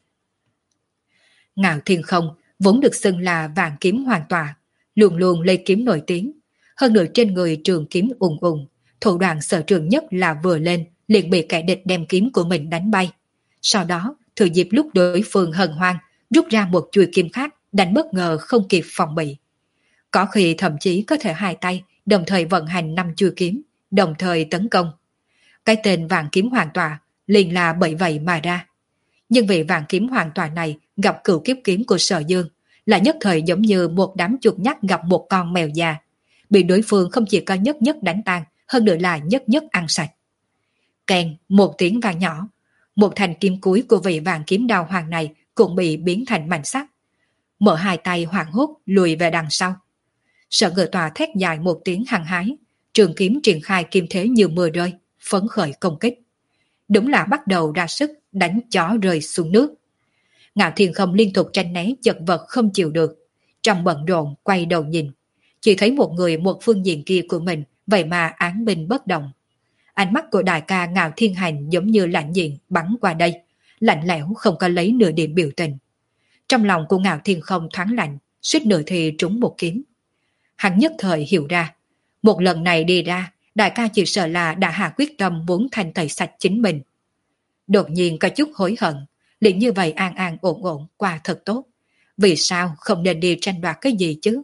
Ngạo Thiên Không vốn được xưng là vạn kiếm hoàn tỏa, luôn luôn lấy kiếm nổi tiếng. Hơn nữa trên người trường kiếm ùng ùng, thủ đoạn sở trường nhất là vừa lên liền bị kẻ địch đem kiếm của mình đánh bay. Sau đó, thừa dịp lúc đối phương hân hoan, rút ra một chuôi kiếm khác, đánh bất ngờ không kịp phòng bị. Có khi thậm chí có thể hai tay đồng thời vận hành năm chuôi kiếm, đồng thời tấn công. Cái tên vạn kiếm hoàn tỏa liền là bởi vậy mà ra. Nhưng vị vạn kiếm hoàn tỏa này gặp cửu kiếp kiếm của Sở Dương, là nhất thời giống như một đám chuột nhắt gặp một con mèo già, bị đối phương không chỉ có nhất nhất đánh tan, hơn nữa là nhất nhất ăn sạch. Kèn một tiếng vang nhỏ, một thanh kiếm cuối của vị vạn kiếm đao hoàng này cũng bị biến thành mảnh sắt. Mở hai tay hoảng hốt lùi về đằng sau. Sở Ngự Tòa thét dài một tiếng hăng hái, trường kiếm triển khai kim thế như mưa rơi, phấn khởi công kích. Đúng là bắt đầu ra sức đánh chó rơi xuống nước. Ngạo Thiên Không liên tục tranh né chật vật không chịu được, trong bận rộn quay đầu nhìn, chỉ thấy một người một phương diện kia của mình vậy mà án binh bất động. Ánh mắt của đại ca Ngạo Thiên Hành giống như lạnh diện bắn qua đây, lạnh lẽo không có lấy nửa điểm biểu tình. Trong lòng của Ngạo Thiên Không thoáng lạnh, suýt nửa thì trúng một kiếm. Hắn nhất thời hiểu ra, một lần này đi ra, đại ca chỉ sợ là đã hạ quyết tâm muốn thanh tẩy sạch chính mình. Đột nhiên có chút hối hận, liền như vậy an an ổn ổn qua thật tốt. Vì sao không nên đi tranh đoạt cái gì chứ?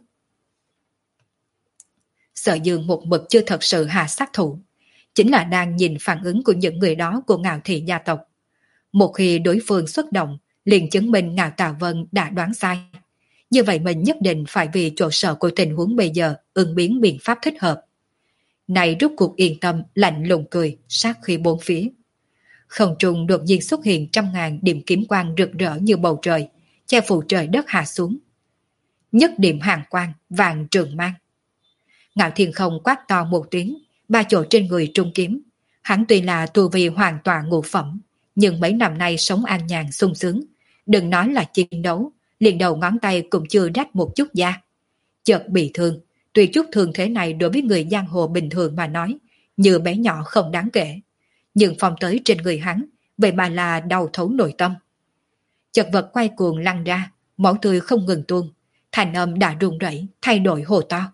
Sở Dương một mực chưa thật sự hạ sát thủ, chính là đang nhìn phản ứng của những người đó của Ngạo thị gia tộc. Một khi đối phương xuất động, liền chứng minh Ngạo Tà Vân đã đoán sai. Như vậy mình nhất định phải vì chỗ sợ của tình huống bây giờ ứng biến biện pháp thích hợp. Này rút cuộc yên tâm, lạnh lùng cười, sát khí bốn phía. Không trung đột nhiên xuất hiện trăm ngàn điểm kiếm quang rực rỡ như bầu trời, che phủ trời đất hạ xuống. Nhất điểm hàng quang, vàng trường mang. Ngạo Thiên Không quát to một tiếng, ba chỗ trên người trung kiếm. Hắn tuy là tu vi hoàn toàn ngũ phẩm, nhưng mấy năm nay sống an nhàn sung sướng. Đừng nói là chiến đấu, liền đầu ngón tay cũng chưa rách một chút da. Chợt bị thương, tuy chút thương thế này đối với người giang hồ bình thường mà nói, như bé nhỏ không đáng kể. Nhưng phong tới trên người hắn, vậy mà là đau thấu nội tâm. Chật vật quay cuồng lăn ra, máu tươi không ngừng tuôn, thành âm đã run rẩy, thay đổi hồ to.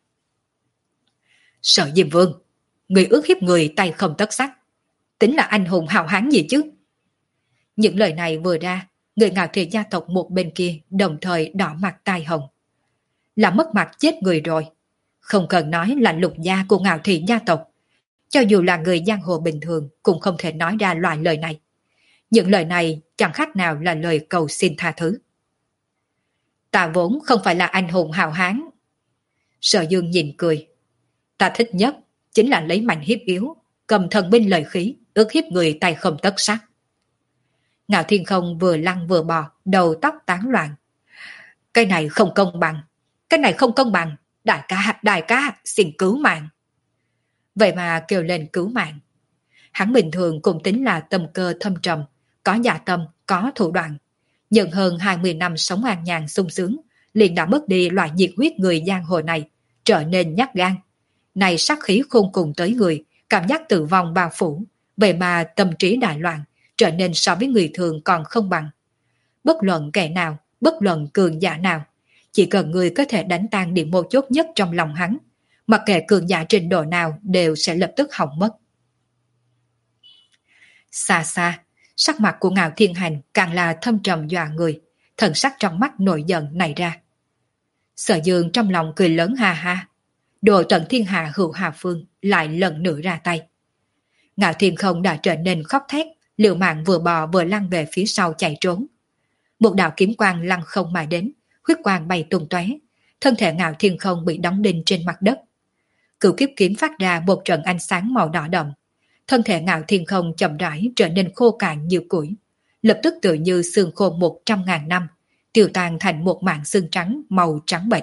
Sợ Diêm Vương, người ước hiếp người tay không tất sắt, tính là anh hùng hào hán gì chứ? Những lời này vừa ra, người Ngạo Thị gia tộc một bên kia đồng thời đỏ mặt tai hồng. Là mất mặt chết người rồi. Không cần nói là lục gia của Ngạo Thị gia tộc, cho dù là người giang hồ bình thường cũng không thể nói ra loại lời này. Những lời này chẳng khác nào là lời cầu xin tha thứ. Ta vốn không phải là anh hùng hào hán. Sở Dương nhìn cười. Ta thích nhất chính là lấy mạnh hiếp yếu, cầm thần binh lợi khí, ước hiếp người tay không tất sắt. Ngạo Thiên Không vừa lăn vừa bò, đầu tóc tán loạn. Cái này không công bằng, cái này không công bằng, đại ca, đại ca, xin cứu mạng. Vậy mà kêu lên cứu mạng. Hắn bình thường cũng tính là tâm cơ thâm trầm, có dạ tâm, có thủ đoạn. Nhưng hơn hai mươi năm sống an nhàn sung sướng, liền đã mất đi loại nhiệt huyết người giang hồ này, trở nên nhát gan. Này sát khí khôn cùng tới người, cảm giác tử vong bao phủ, vậy mà tâm trí đại loạn, trở nên so với người thường còn không bằng. Bất luận kẻ nào, bất luận cường giả nào, chỉ cần người có thể đánh tan điểm mấu chốt nhất trong lòng hắn, mặc kệ cường giả trình độ nào đều sẽ lập tức hỏng mất. Xa xa, sắc mặt của Ngạo Thiên Hành càng là thâm trầm dọa người, thần sắc trong mắt nổi giận nảy ra. Sở Dương trong lòng cười lớn ha ha, đồ tận thiên hạ hữu hà phương lại lần nữa ra tay. Ngạo Thiên Không đã trở nên khóc thét, liều mạng vừa bò vừa lăn về phía sau chạy trốn. Một đạo kiếm quang lăn không mà đến, huyết quang bay tung tóe, thân thể Ngạo Thiên Không bị đóng đinh trên mặt đất. Cửu kiếp kiếm phát ra một trận ánh sáng màu đỏ đậm, thân thể Ngạo Thiên Không chậm rãi trở nên khô cạn như củi, lập tức tựa như xương khô một trăm ngàn năm, tiêu tan thành một mảng xương trắng màu trắng bệch.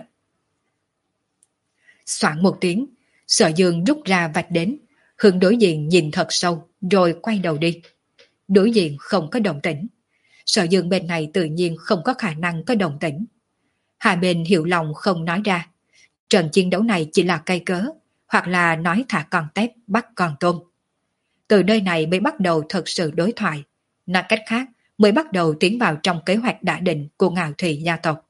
Soạn một tiếng, Sở Dương rút ra vạch đến, hướng đối diện nhìn thật sâu, rồi quay đầu đi. Đối diện không có động tĩnh. Sở Dương bên này tự nhiên không có khả năng có động tĩnh. Hai bên hiểu lòng không nói ra. Trận chiến đấu này chỉ là cây cớ, hoặc là nói thả con tép bắt con tôm. Từ nơi này mới bắt đầu thật sự đối thoại. Nói cách khác, mới bắt đầu tiến vào trong kế hoạch đã định của Ngạo Thị gia tộc.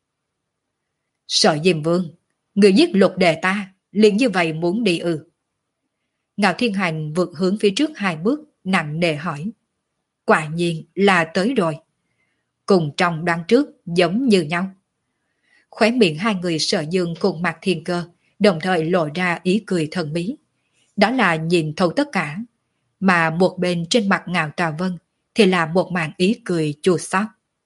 Sở Diêm Vương, người giết Lục Đề ta, liền như vậy muốn đi ư? Ngạo Thiên Hành vượt hướng phía trước hai bước, nặng nề hỏi. Quả nhiên là tới rồi. Cùng trong đoán trước giống như nhau. Khóe miệng hai người Sở Dương cùng Mạc Thiên Cơ đồng thời lộ ra ý cười thần bí. Đó là nhìn thấu tất cả, mà một bên trên mặt Ngạo Tà Vân thì là một màn ý cười chua xót.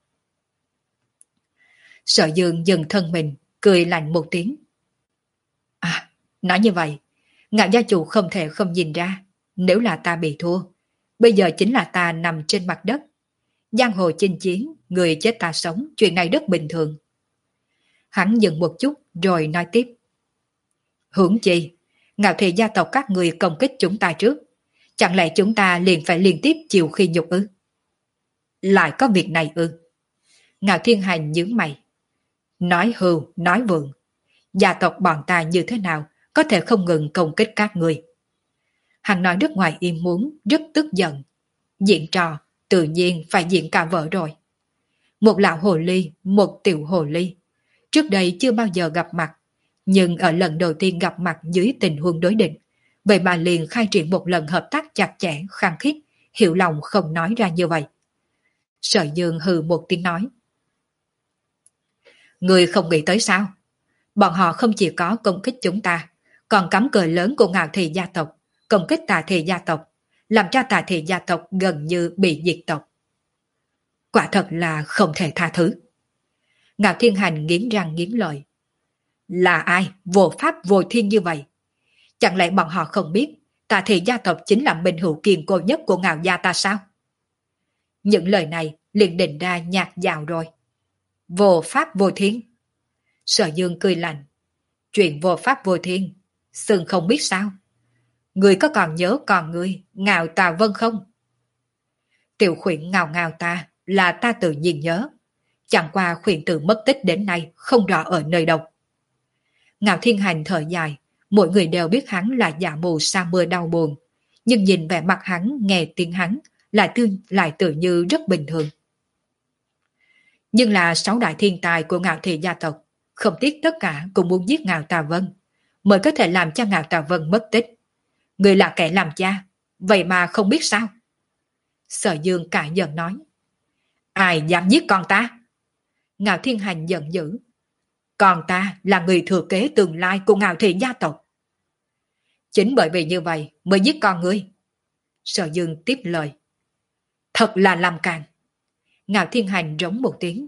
Sở Dương dừng thân mình, cười lạnh một tiếng. À, nói như vậy, Ngạo gia chủ không thể không nhìn ra, nếu là ta bị thua, bây giờ chính là ta nằm trên mặt đất. Giang hồ chinh chiến, người chết ta sống, chuyện này rất bình thường. Hắn dừng một chút rồi nói tiếp. Huống chi, Ngạo Thị gia tộc các người công kích chúng ta trước, chẳng lẽ chúng ta liền phải liên tiếp chịu khi nhục ư? Lại có việc này ư? Ngạo Thiên Hành nhướng mày. Nói hưu, nói vượng. Gia tộc bọn ta như thế nào có thể không ngừng công kích các người? Hắn nói rất ngoài ý muốn, rất tức giận. Diễn trò, tự nhiên phải diễn cả vợ rồi. Một lão hồ ly, một tiểu hồ ly. Trước đây chưa bao giờ gặp mặt, nhưng ở lần đầu tiên gặp mặt dưới tình huống đối định, vậy mà liền khai triển một lần hợp tác chặt chẽ, khăng khít, hiểu lòng không nói ra như vậy. Sở Dương hừ một tiếng nói. Người không nghĩ tới sao? Bọn họ không chỉ có công kích chúng ta, còn cắm cờ lớn của Ngạo Thị gia tộc, công kích Tà Thị gia tộc, làm cho Tà Thị gia tộc gần như bị diệt tộc. Quả thật là không thể tha thứ. Ngạo Thiên Hành nghiến răng nghiến lợi. Là ai vô pháp vô thiên như vậy? Chẳng lẽ bọn họ không biết Tà Thị gia tộc chính là minh hữu kiên cố nhất của Ngạo gia ta sao? Những lời này liền định ra nhạt dạo rồi. Vô pháp vô thiên. Sở Dương cười lạnh. Chuyện vô pháp vô thiên, Sừng không biết sao? Người có còn nhớ còn người Ngạo Tà Vân không? Tiểu khuyển ngào ngào ta là ta tự nhiên nhớ. Chẳng qua khuyển tử mất tích đến nay không rõ ở nơi đâu. Ngạo Thiên Hành thở dài, mỗi người đều biết hắn là giả mù sa mưa đau buồn. Nhưng nhìn vẻ mặt hắn, nghe tiếng hắn, lại tự, lại tự như rất bình thường. Nhưng là sáu đại thiên tài của Ngạo Thị gia tộc, không tiếc tất cả cũng muốn giết Ngạo Tà Vân, mới có thể làm cho Ngạo Tà Vân mất tích. Người là kẻ làm cha, vậy mà không biết sao? Sở Dương cả giận nói. Ai dám giết con ta? Ngạo Thiên Hành giận dữ. Con ta là người thừa kế tương lai của Ngạo Thị gia tộc. Chính bởi vì như vậy mới giết con ngươi. Sở Dương tiếp lời. Thật là làm càn. Ngạo Thiên Hành rống một tiếng.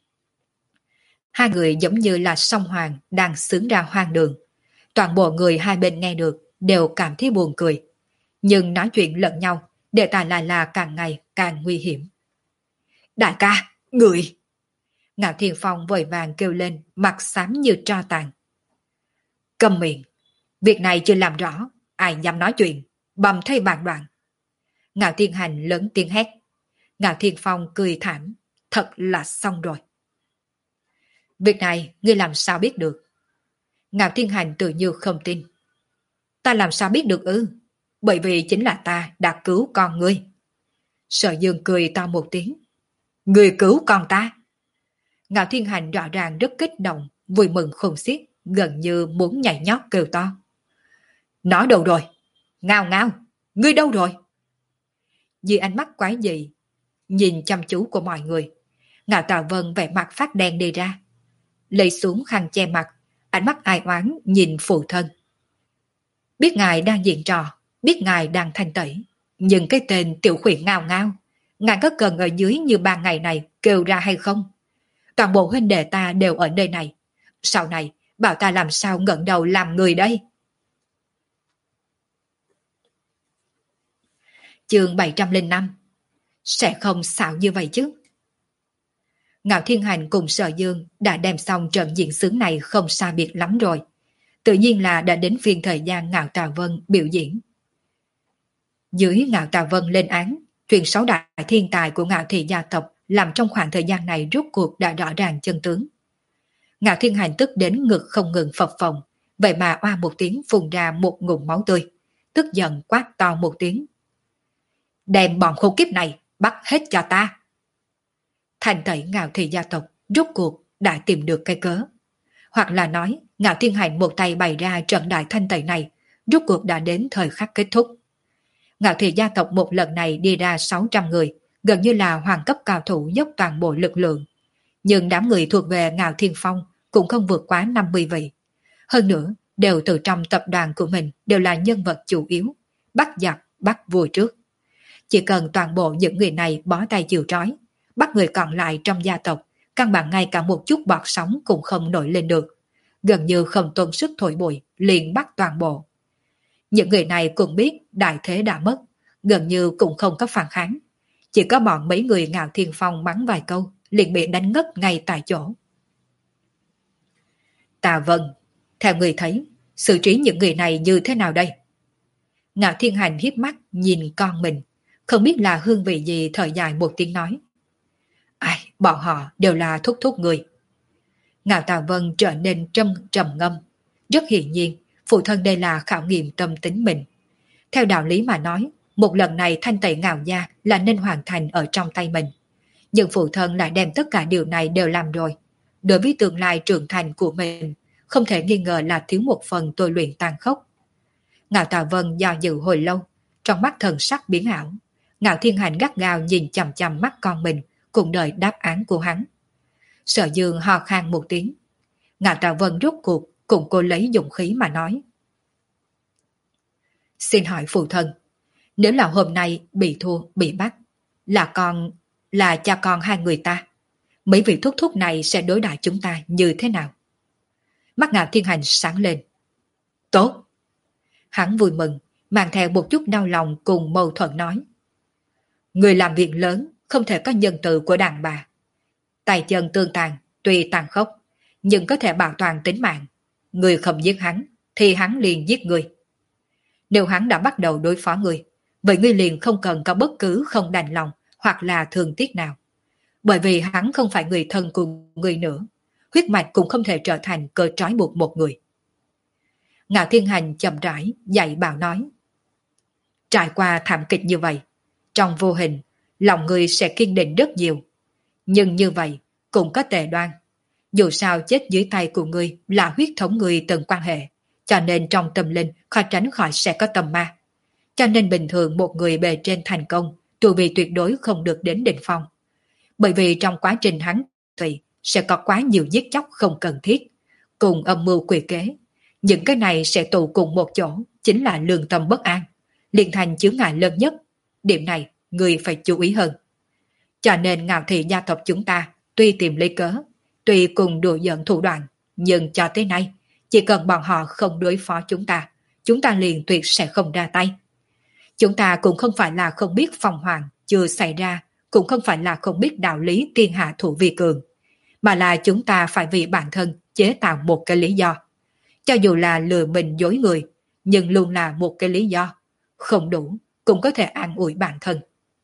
Hai người giống như là song hoàng đang xướng ra hoang đường. Toàn bộ người hai bên nghe được đều cảm thấy buồn cười. Nhưng nói chuyện lẫn nhau, đề tài lại là càng ngày càng nguy hiểm. Đại ca, người! Ngạo Thiên Phong vội vàng kêu lên, mặt xám như tro tàn. Câm miệng! Việc này chưa làm rõ, ai dám nói chuyện, bầm thay bàn đoạn. Ngạo Thiên Hành lớn tiếng hét. Ngạo Thiên Phong cười thảm, thật là xong rồi. Việc này ngươi làm sao biết được? Ngạo Thiên Hành tự như không tin. Ta làm sao biết được ư? Bởi vì chính là ta đã cứu con ngươi. Sở Dương cười to một tiếng. Ngươi cứu con ta? Ngạo Thiên Hành rõ ràng rất kích động, vui mừng khôn xiết, gần như muốn nhảy nhót kêu to. Nó đâu rồi? Ngao ngao, ngươi đâu rồi? Vì ánh mắt quái dị, nhìn chăm chú của mọi người, Ngạo Tà Vân vẻ mặt phát đen đi ra. Lấy xuống khăn che mặt, ánh mắt ai oán nhìn phụ thân. Biết ngài đang diễn trò, biết ngài đang thanh tẩy, nhưng cái tên tiểu khuyển ngao ngao, ngài có cần ở dưới như ba ngày này kêu ra hay không? Toàn bộ huynh đệ ta đều ở nơi này. Sau này, bảo ta làm sao ngẩng đầu làm người đây? Chương bảy trăm lẻ năm. Sẽ không xạo như vậy chứ? Ngạo Thiên Hành cùng Sở Dương đã đem xong trận diễn xướng này không xa biệt lắm rồi. Tự nhiên là đã đến phiên thời gian Ngạo Tà Vân biểu diễn. Dưới Ngạo Tà Vân lên án, chuyện sáu đại thiên tài của Ngạo Thị gia tộc làm trong khoảng thời gian này rốt cuộc đã rõ ràng chân tướng. Ngạo Thiên Hành tức đến ngực không ngừng phập phồng, vậy mà oa một tiếng phun ra một ngụm máu tươi, tức giận quát to một tiếng. Đem bọn khốn kiếp này bắt hết cho ta. Thành tẩy Ngạo Thị gia tộc rốt cuộc đã tìm được cái cớ. Hoặc là nói, Ngạo Thiên Hành một tay bày ra trận đại thanh tẩy này, rốt cuộc đã đến thời khắc kết thúc. Ngạo Thị gia tộc một lần này đi ra sáu trăm người, gần như là hoàng cấp cao thủ dốc toàn bộ lực lượng. Nhưng đám người thuộc về Ngạo Thiên Phong cũng không vượt quá năm mươi vị. Hơn nữa, đều từ trong tập đoàn của mình đều là nhân vật chủ yếu, bắt giặc, bắt vua trước. Chỉ cần toàn bộ những người này bó tay chịu trói, bắt người còn lại trong gia tộc, căn bản ngay cả một chút bọt sóng cũng không nổi lên được. Gần như không tốn sức thổi bụi, liền bắt toàn bộ. Những người này cũng biết đại thế đã mất, gần như cũng không có phản kháng. Chỉ có bọn mấy người Ngạo Thiên Phong mắng vài câu, liền bị đánh ngất ngay tại chỗ. Tà Vân, theo người thấy, xử trí những người này như thế nào đây? Ngạo Thiên Hành hiếp mắt nhìn con mình, không biết là hương vị gì, thở dài một tiếng nói. Ai, bọn họ đều là thúc thúc người. Ngạo Tà Vân trở nên trầm trầm ngâm. Rất hiển nhiên, phụ thân đây là khảo nghiệm tâm tính mình. Theo đạo lý mà nói, một lần này thanh tẩy Ngạo gia là nên hoàn thành ở trong tay mình. Nhưng phụ thân lại đem tất cả điều này đều làm rồi. Đối với tương lai trưởng thành của mình, không thể nghi ngờ là thiếu một phần tôi luyện tàn khốc. Ngạo Tà Vân do dự hồi lâu, trong mắt thần sắc biến ảo. Ngạo Thiên Hành gắt gao nhìn chằm chằm mắt con mình, cùng đợi đáp án của hắn. Sở Dương ho khan một tiếng. Ngạo Tà Vân rút cuộc cùng cô lấy dũng khí mà nói. Xin hỏi phụ thân, nếu là hôm nay bị thua, bị bắt, là con, là cha con hai người ta, mấy vị thúc thúc này sẽ đối đãi chúng ta như thế nào? Mắt Ngạo Thiên Hành sáng lên. Tốt! Hắn vui mừng, mang theo một chút đau lòng cùng mâu thuẫn nói. Người làm việc lớn không thể có nhân từ của đàn bà. Tay chân tương tàn, tuy tàn khốc, nhưng có thể bảo toàn tính mạng. Người không giết hắn, thì hắn liền giết người. Nếu hắn đã bắt đầu đối phó người, vậy ngươi liền không cần có bất cứ không đành lòng hoặc là thương tiếc nào. Bởi vì hắn không phải người thân của người nữa, huyết mạch cũng không thể trở thành cơ trói buộc một người. Ngạo Thiên Hành chậm rãi dạy bảo nói. Trải qua thảm kịch như vậy, trong vô hình, lòng người sẽ kiên định rất nhiều. Nhưng như vậy cũng có tệ đoan. Dù sao chết dưới tay của người là huyết thống người từng quan hệ, cho nên trong tâm linh khó tránh khỏi sẽ có tâm ma. Cho nên bình thường một người bề trên thành công, tu vi tuyệt đối không được đến đỉnh phong. Bởi vì trong quá trình hắn tùy sẽ có quá nhiều giết chóc không cần thiết, cùng âm mưu quỷ kế. Những cái này sẽ tụ cùng một chỗ, chính là lương tâm bất an, liền thành chướng ngại lớn nhất. Điểm này người phải chú ý hơn. Cho nên Ngạo Thị gia tộc chúng ta tuy tìm lấy cớ, tuy cùng đùa giỡn thủ đoạn, nhưng cho tới nay chỉ cần bọn họ không đối phó chúng ta, chúng ta liền tuyệt sẽ không ra tay. Chúng ta cũng không phải là không biết phong hoàng chưa xảy ra, cũng không phải là không biết đạo lý thiên hạ thủ vi cường, mà là chúng ta phải vì bản thân chế tạo một cái lý do. Cho dù là lừa mình dối người, nhưng luôn là một cái lý do. Không đủ, cũng có thể an ủi bản thân.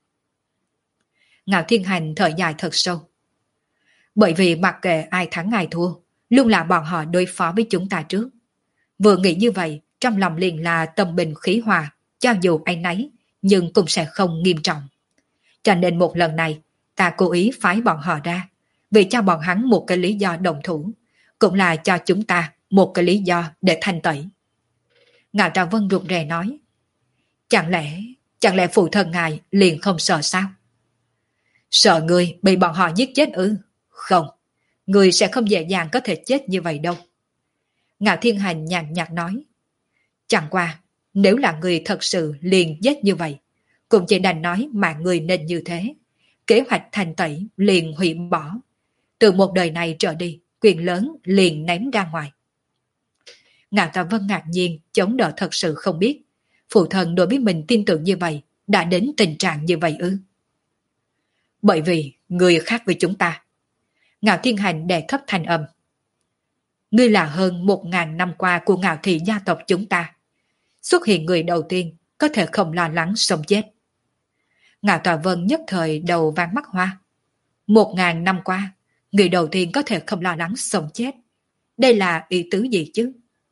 Ngạo Thiên Hành thở dài thật sâu. Bởi vì mặc kệ ai thắng ai thua, luôn là bọn họ đối phó với chúng ta trước. Vừa nghĩ như vậy, trong lòng liền là tâm bình khí hòa, cho dù anh nấy, nhưng cũng sẽ không nghiêm trọng. Cho nên một lần này, ta cố ý phái bọn họ ra, vì cho bọn hắn một cái lý do đồng thủ, cũng là cho chúng ta một cái lý do để thanh tẩy. Ngạo Trà Vân rụt rè nói, chẳng lẽ, chẳng lẽ phụ thân ngài liền không sợ sao? Sợ người bị bọn họ giết chết ư? Không, người sẽ không dễ dàng có thể chết như vậy đâu. Ngạo Thiên Hành nhàn nhạt nói, chẳng qua, nếu là người thật sự liền giết như vậy, cũng chỉ đành nói mà người nên như thế. Kế hoạch thanh tẩy liền hủy bỏ. Từ một đời này trở đi, quyền lớn liền ném ra ngoài. Ngạo Tà Vân ngạc nhiên, chống đỡ thật sự không biết. Phụ thân đối với mình tin tưởng như vậy, đã đến tình trạng như vậy ư? Bởi vì, người khác với chúng ta. Ngạo Thiên Hành đè thấp thanh âm. Ngươi là hơn một ngàn năm qua của Ngạo Thị gia tộc chúng ta. Xuất hiện người đầu tiên, có thể không lo lắng sống chết. Ngạo Tà Vân nhất thời đầu vang mắt hoa. Một ngàn năm qua, người đầu tiên có thể không lo lắng sống chết. Đây là ý tứ gì chứ?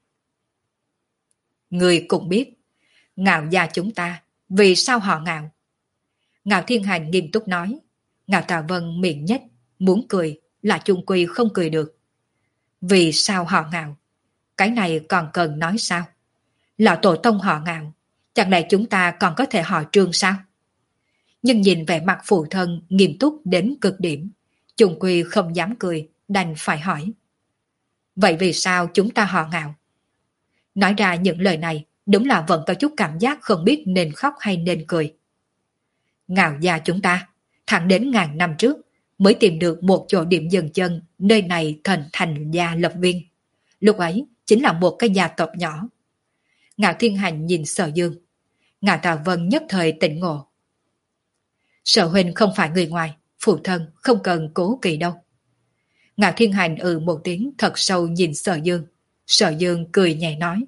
Người cũng biết, Ngạo gia chúng ta, vì sao họ Ngạo? Ngạo Thiên Hành nghiêm túc nói. Ngạo Tà Vân miệng nhếch, muốn cười, là chung quy không cười được. Vì sao họ Ngạo? Cái này còn cần nói sao? Lão tổ tông họ Ngạo, chẳng lẽ chúng ta còn có thể họ Trương sao? Nhưng nhìn vẻ mặt phụ thân nghiêm túc đến cực điểm, chung quy không dám cười, đành phải hỏi. Vậy vì sao chúng ta họ Ngạo? Nói ra những lời này, đúng là vẫn có chút cảm giác không biết nên khóc hay nên cười. Ngạo gia chúng ta, thẳng đến ngàn năm trước, mới tìm được một chỗ điểm dừng chân, nơi này thành thành gia lập viên. Lúc ấy, chính là một cái gia tộc nhỏ. Ngạo Thiên Hành nhìn Sở Dương. Ngạo Tà Vân nhất thời tỉnh ngộ. Sở huynh không phải người ngoài, phụ thân không cần cố kỳ đâu. Ngạo Thiên Hành ừ một tiếng thật sâu nhìn Sở Dương. Sở Dương cười nhẹ nói.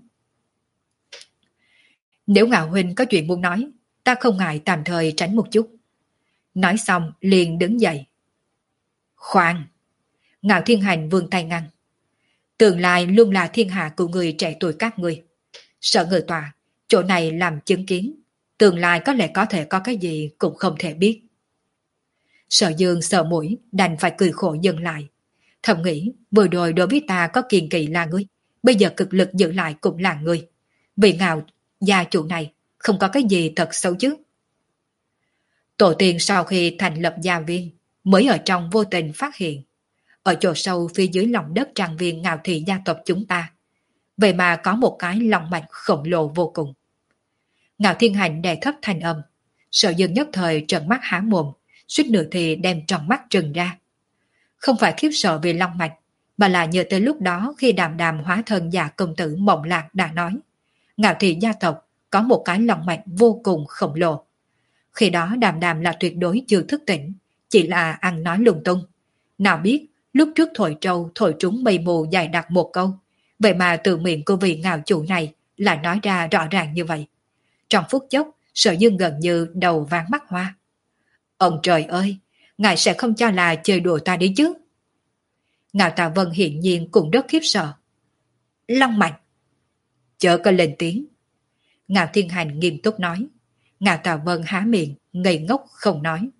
Nếu Ngạo huynh có chuyện muốn nói, ta không ngại tạm thời tránh một chút. Nói xong liền đứng dậy. Khoan! Ngạo Thiên Hành vươn tay ngăn. Tương lai luôn là thiên hạ của người trẻ tuổi các người. Sở người tòa, chỗ này làm chứng kiến. Tương lai có lẽ có thể có cái gì cũng không thể biết. Sở Dương sợ mũi, đành phải cười khổ dừng lại. Thầm nghĩ, vừa rồi đối với ta có kiên kỵ là ngươi, bây giờ cực lực giữ lại cũng là ngươi. Vì Ngạo gia chủ này không có cái gì thật xấu chứ. Tổ tiên sau khi thành lập gia viên, mới ở trong vô tình phát hiện, ở chỗ sâu phía dưới lòng đất trang viên Ngạo Thị gia tộc chúng ta, vậy mà có một cái lòng mạch khổng lồ vô cùng. Ngạo Thiên Hành đè thấp thanh âm, Sở Dương nhất thời trợn mắt há mồm, suýt nửa thì đem tròn mắt trừng ra. Không phải khiếp sợ vì long mạch, mà là nhớ tới lúc đó khi Đàm Đàm hóa thân già công tử Mộng Lạc đã nói, Ngạo Thị gia tộc có một cái long mạch vô cùng khổng lồ. Khi đó Đàm Đàm là tuyệt đối chưa thức tỉnh, chỉ là ăn nói lung tung. Nào biết lúc trước thổi trâu thổi trúng mây mù dài đặc một câu, vậy mà từ miệng của vị ngạo chủ này lại nói ra rõ ràng như vậy. Trong phút chốc, Sở Dương gần như đầu váng mắt hoa. Ông trời ơi, ngài sẽ không cho là chơi đùa ta đi chứ? Ngạo Tà Vân hiển nhiên cũng rất khiếp sợ. Long mạch! Chớ có lên tiếng. Ngạo Thiên Hành nghiêm túc nói. Ngạo Tà Vân há miệng, ngây ngốc không nói.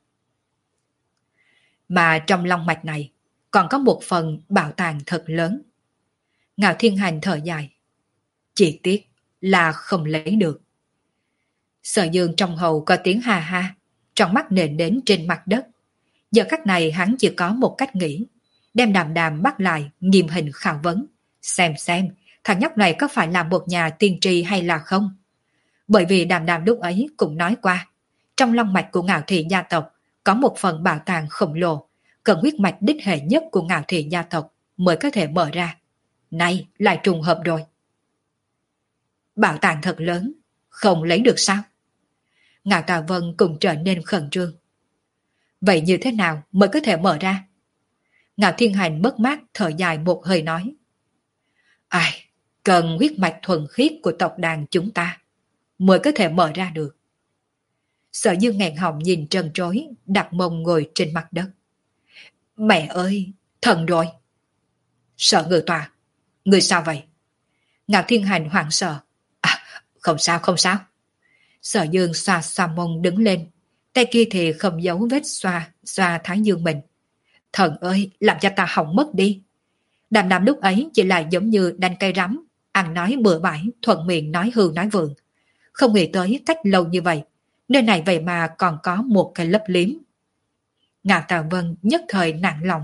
Mà trong long mạch này, còn có một phần bảo tàng thật lớn. Ngạo Thiên Hành thở dài. Chỉ tiếc là không lấy được. Sở Dương trong hầu có tiếng ha ha, trong mắt nền đến trên mặt đất. Giờ khắc này hắn chỉ có một cách nghĩ, đem Đàm Đàm bắt lại, nghiêm hình khảo vấn, xem xem thằng nhóc này có phải là một nhà tiên tri hay là không. Bởi vì Đàm Đàm lúc ấy cũng nói qua, trong long mạch của Ngạo Thị gia tộc có một phần bảo tàng khổng lồ, cần huyết mạch đích hệ nhất của Ngạo Thị gia tộc mới có thể mở ra. Nay lại trùng hợp rồi. Bảo tàng thật lớn, không lấy được sao? Ngạo Tà Vân cũng trở nên khẩn trương. Vậy như thế nào mới có thể mở ra? Ngạo Thiên Hành mất mát thở dài một hơi nói. Ai, cần huyết mạch thuần khiết của tộc đàn chúng ta mới có thể mở ra được. Sở Dương nghẹn họng nhìn trần trối, đặt mông ngồi trên mặt đất. Mẹ ơi, thần rồi. Sở Ngự Tòa, người sao vậy? Ngạo Thiên Hành hoảng sợ. À, không sao, không sao. Sở Dương xoa xoa mông đứng lên, tay kia thì không giấu vết xoa, xoa thái dương mình. Thần ơi, làm cho ta hỏng mất đi. Đàm Đàm lúc ấy chỉ là giống như đanh cây rắm, ăn nói bừa bãi, thuận miệng nói hư nói vượng. Không nghĩ tới cách lâu như vậy, nơi này vậy mà còn có một cái lấp liếm. Ngạo Tà Vân nhất thời nặng lòng.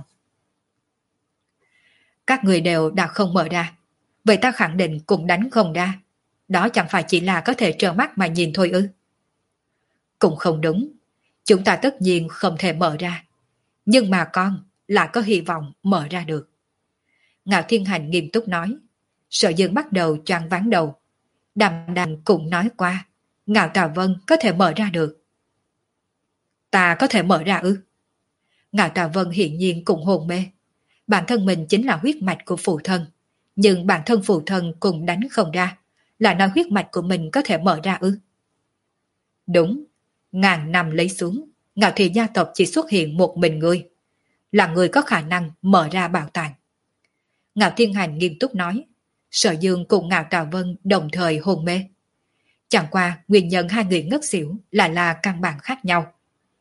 Các người đều đã không mở ra, vậy ta khẳng định cũng đánh không ra. Đó chẳng phải chỉ là có thể trơ mắt mà nhìn thôi ư? Cũng không đúng, chúng ta tất nhiên không thể mở ra. Nhưng mà con là có hy vọng mở ra được. Ngạo Thiên Hành nghiêm túc nói. Sở Dương bắt đầu choáng váng đầu. Đàm Đàm cũng nói qua, Ngạo Tà Vân có thể mở ra được. Ta có thể mở ra ư? Ngạo Tà Vân hiển nhiên cũng hồn mê. Bản thân mình chính là huyết mạch của phụ thân, nhưng bản thân phụ thân cũng đánh không ra, là nói huyết mạch của mình có thể mở ra ư? Đúng, ngàn năm lấy xuống, Ngạo Thị gia tộc chỉ xuất hiện một mình ngươi, là người có khả năng mở ra bảo tàng. Ngạo Thiên Hành nghiêm túc nói. Sở Dương cùng Ngạo Tà Vân đồng thời hôn mê. Chẳng qua nguyên nhân hai người ngất xỉu lại là căn bản khác nhau.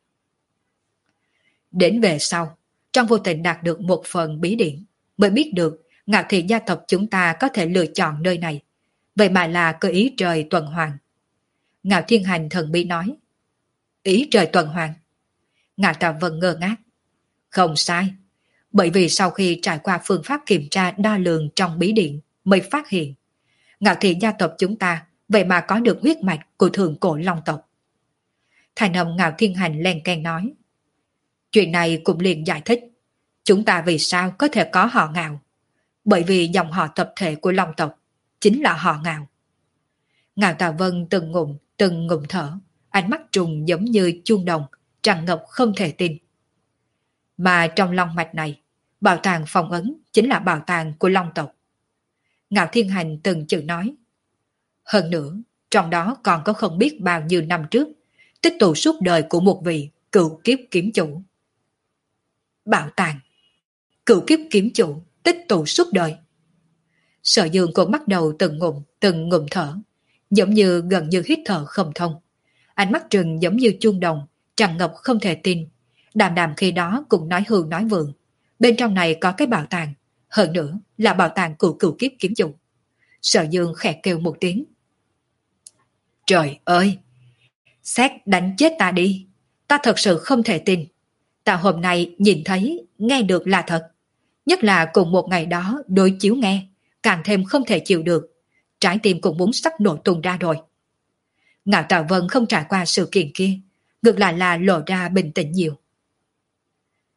Đến về sau, trong vô tình đạt được một phần bí điển, mới biết được Ngạo Thị gia tộc chúng ta có thể lựa chọn nơi này, vậy mà là cơ ý trời tuần hoàn. Ngạo Thiên Hành thần bí nói. Ý trời tuần hoàn? Ngạo Tà Vân ngơ ngác. Không sai, bởi vì sau khi trải qua phương pháp kiểm tra đo lường trong bí điện mới phát hiện Ngạo Thị gia tộc chúng ta vậy mà có được huyết mạch của thượng cổ long tộc. Thành âm Ngạo Thiên Hành len keng nói. Chuyện này cũng liền giải thích chúng ta vì sao có thể có họ Ngạo, bởi vì dòng họ tập thể của long tộc chính là họ Ngạo. Ngạo Tà Vân từng ngụm từng ngụm thở, ánh mắt trùng giống như chuông đồng, tràn ngập không thể tin. Mà trong long mạch này, bảo tàng phong ấn chính là bảo tàng của long tộc. Ngạo Thiên Hành từng chữ nói. Hơn nữa, trong đó còn có không biết bao nhiêu năm trước, tích tụ suốt đời của một vị cựu kiếp kiếm chủ. Bảo tàng, cựu kiếp kiếm chủ, tích tụ suốt đời. Sở Dương cũng bắt đầu từng ngụm, từng ngụm thở, giống như gần như hít thở không thông. Ánh mắt trừng giống như chuông đồng, tràn ngập không thể tin. Đàm Đàm khi đó cũng nói hư nói vượng. Bên trong này có cái bảo tàng, hơn nữa là bảo tàng của cựu kiếp kiếm chủ. Sở Dương khẽ kêu một tiếng. Trời ơi! Xét đánh chết ta đi! Ta thật sự không thể tin. Ta hôm nay nhìn thấy, nghe được là thật. Nhất là cùng một ngày đó đối chiếu nghe, càng thêm không thể chịu được. Trái tim cũng muốn sắp nổ tung ra rồi. Ngạo Tà Vân không trải qua sự kiện kia, ngược lại là lộ ra bình tĩnh nhiều.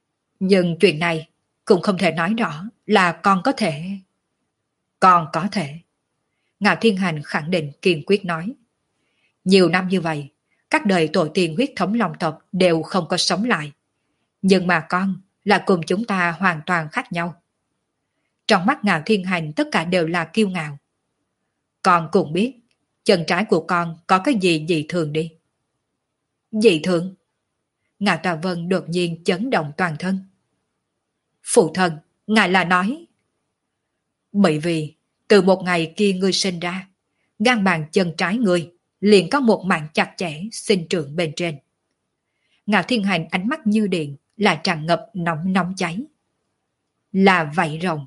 Nhưng chuyện này cũng không thể nói rõ là con có thể... Con có thể. Ngạo Thiên Hành khẳng định kiên quyết nói. Nhiều năm như vậy, các đời tổ tiên huyết thống long tộc đều không có sống lại. Nhưng mà con là cùng chúng ta hoàn toàn khác nhau. Trong mắt Ngạo Thiên Hành tất cả đều là kiêu ngạo. Con cũng biết, chân trái của con có cái gì dị thường đi. Dị thường? Ngạo Tà Vân đột nhiên chấn động toàn thân. Phụ thân, ngài là nói. Bởi vì, từ một ngày kia ngươi sinh ra, gan bàn chân trái ngươi liền có một mạng chặt chẽ sinh trưởng bên trên. Ngạo Thiên Hành ánh mắt như điện, là tràn ngập nóng nóng cháy. Là vậy rồng.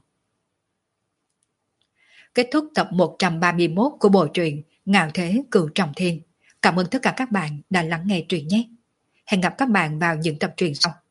Kết thúc tập một trăm ba mươi mốt của bộ truyện Ngạo Thế Cửu Trọng Thiên. Cảm ơn tất cả các bạn đã lắng nghe truyện nhé. Hẹn gặp các bạn vào những tập truyện sau.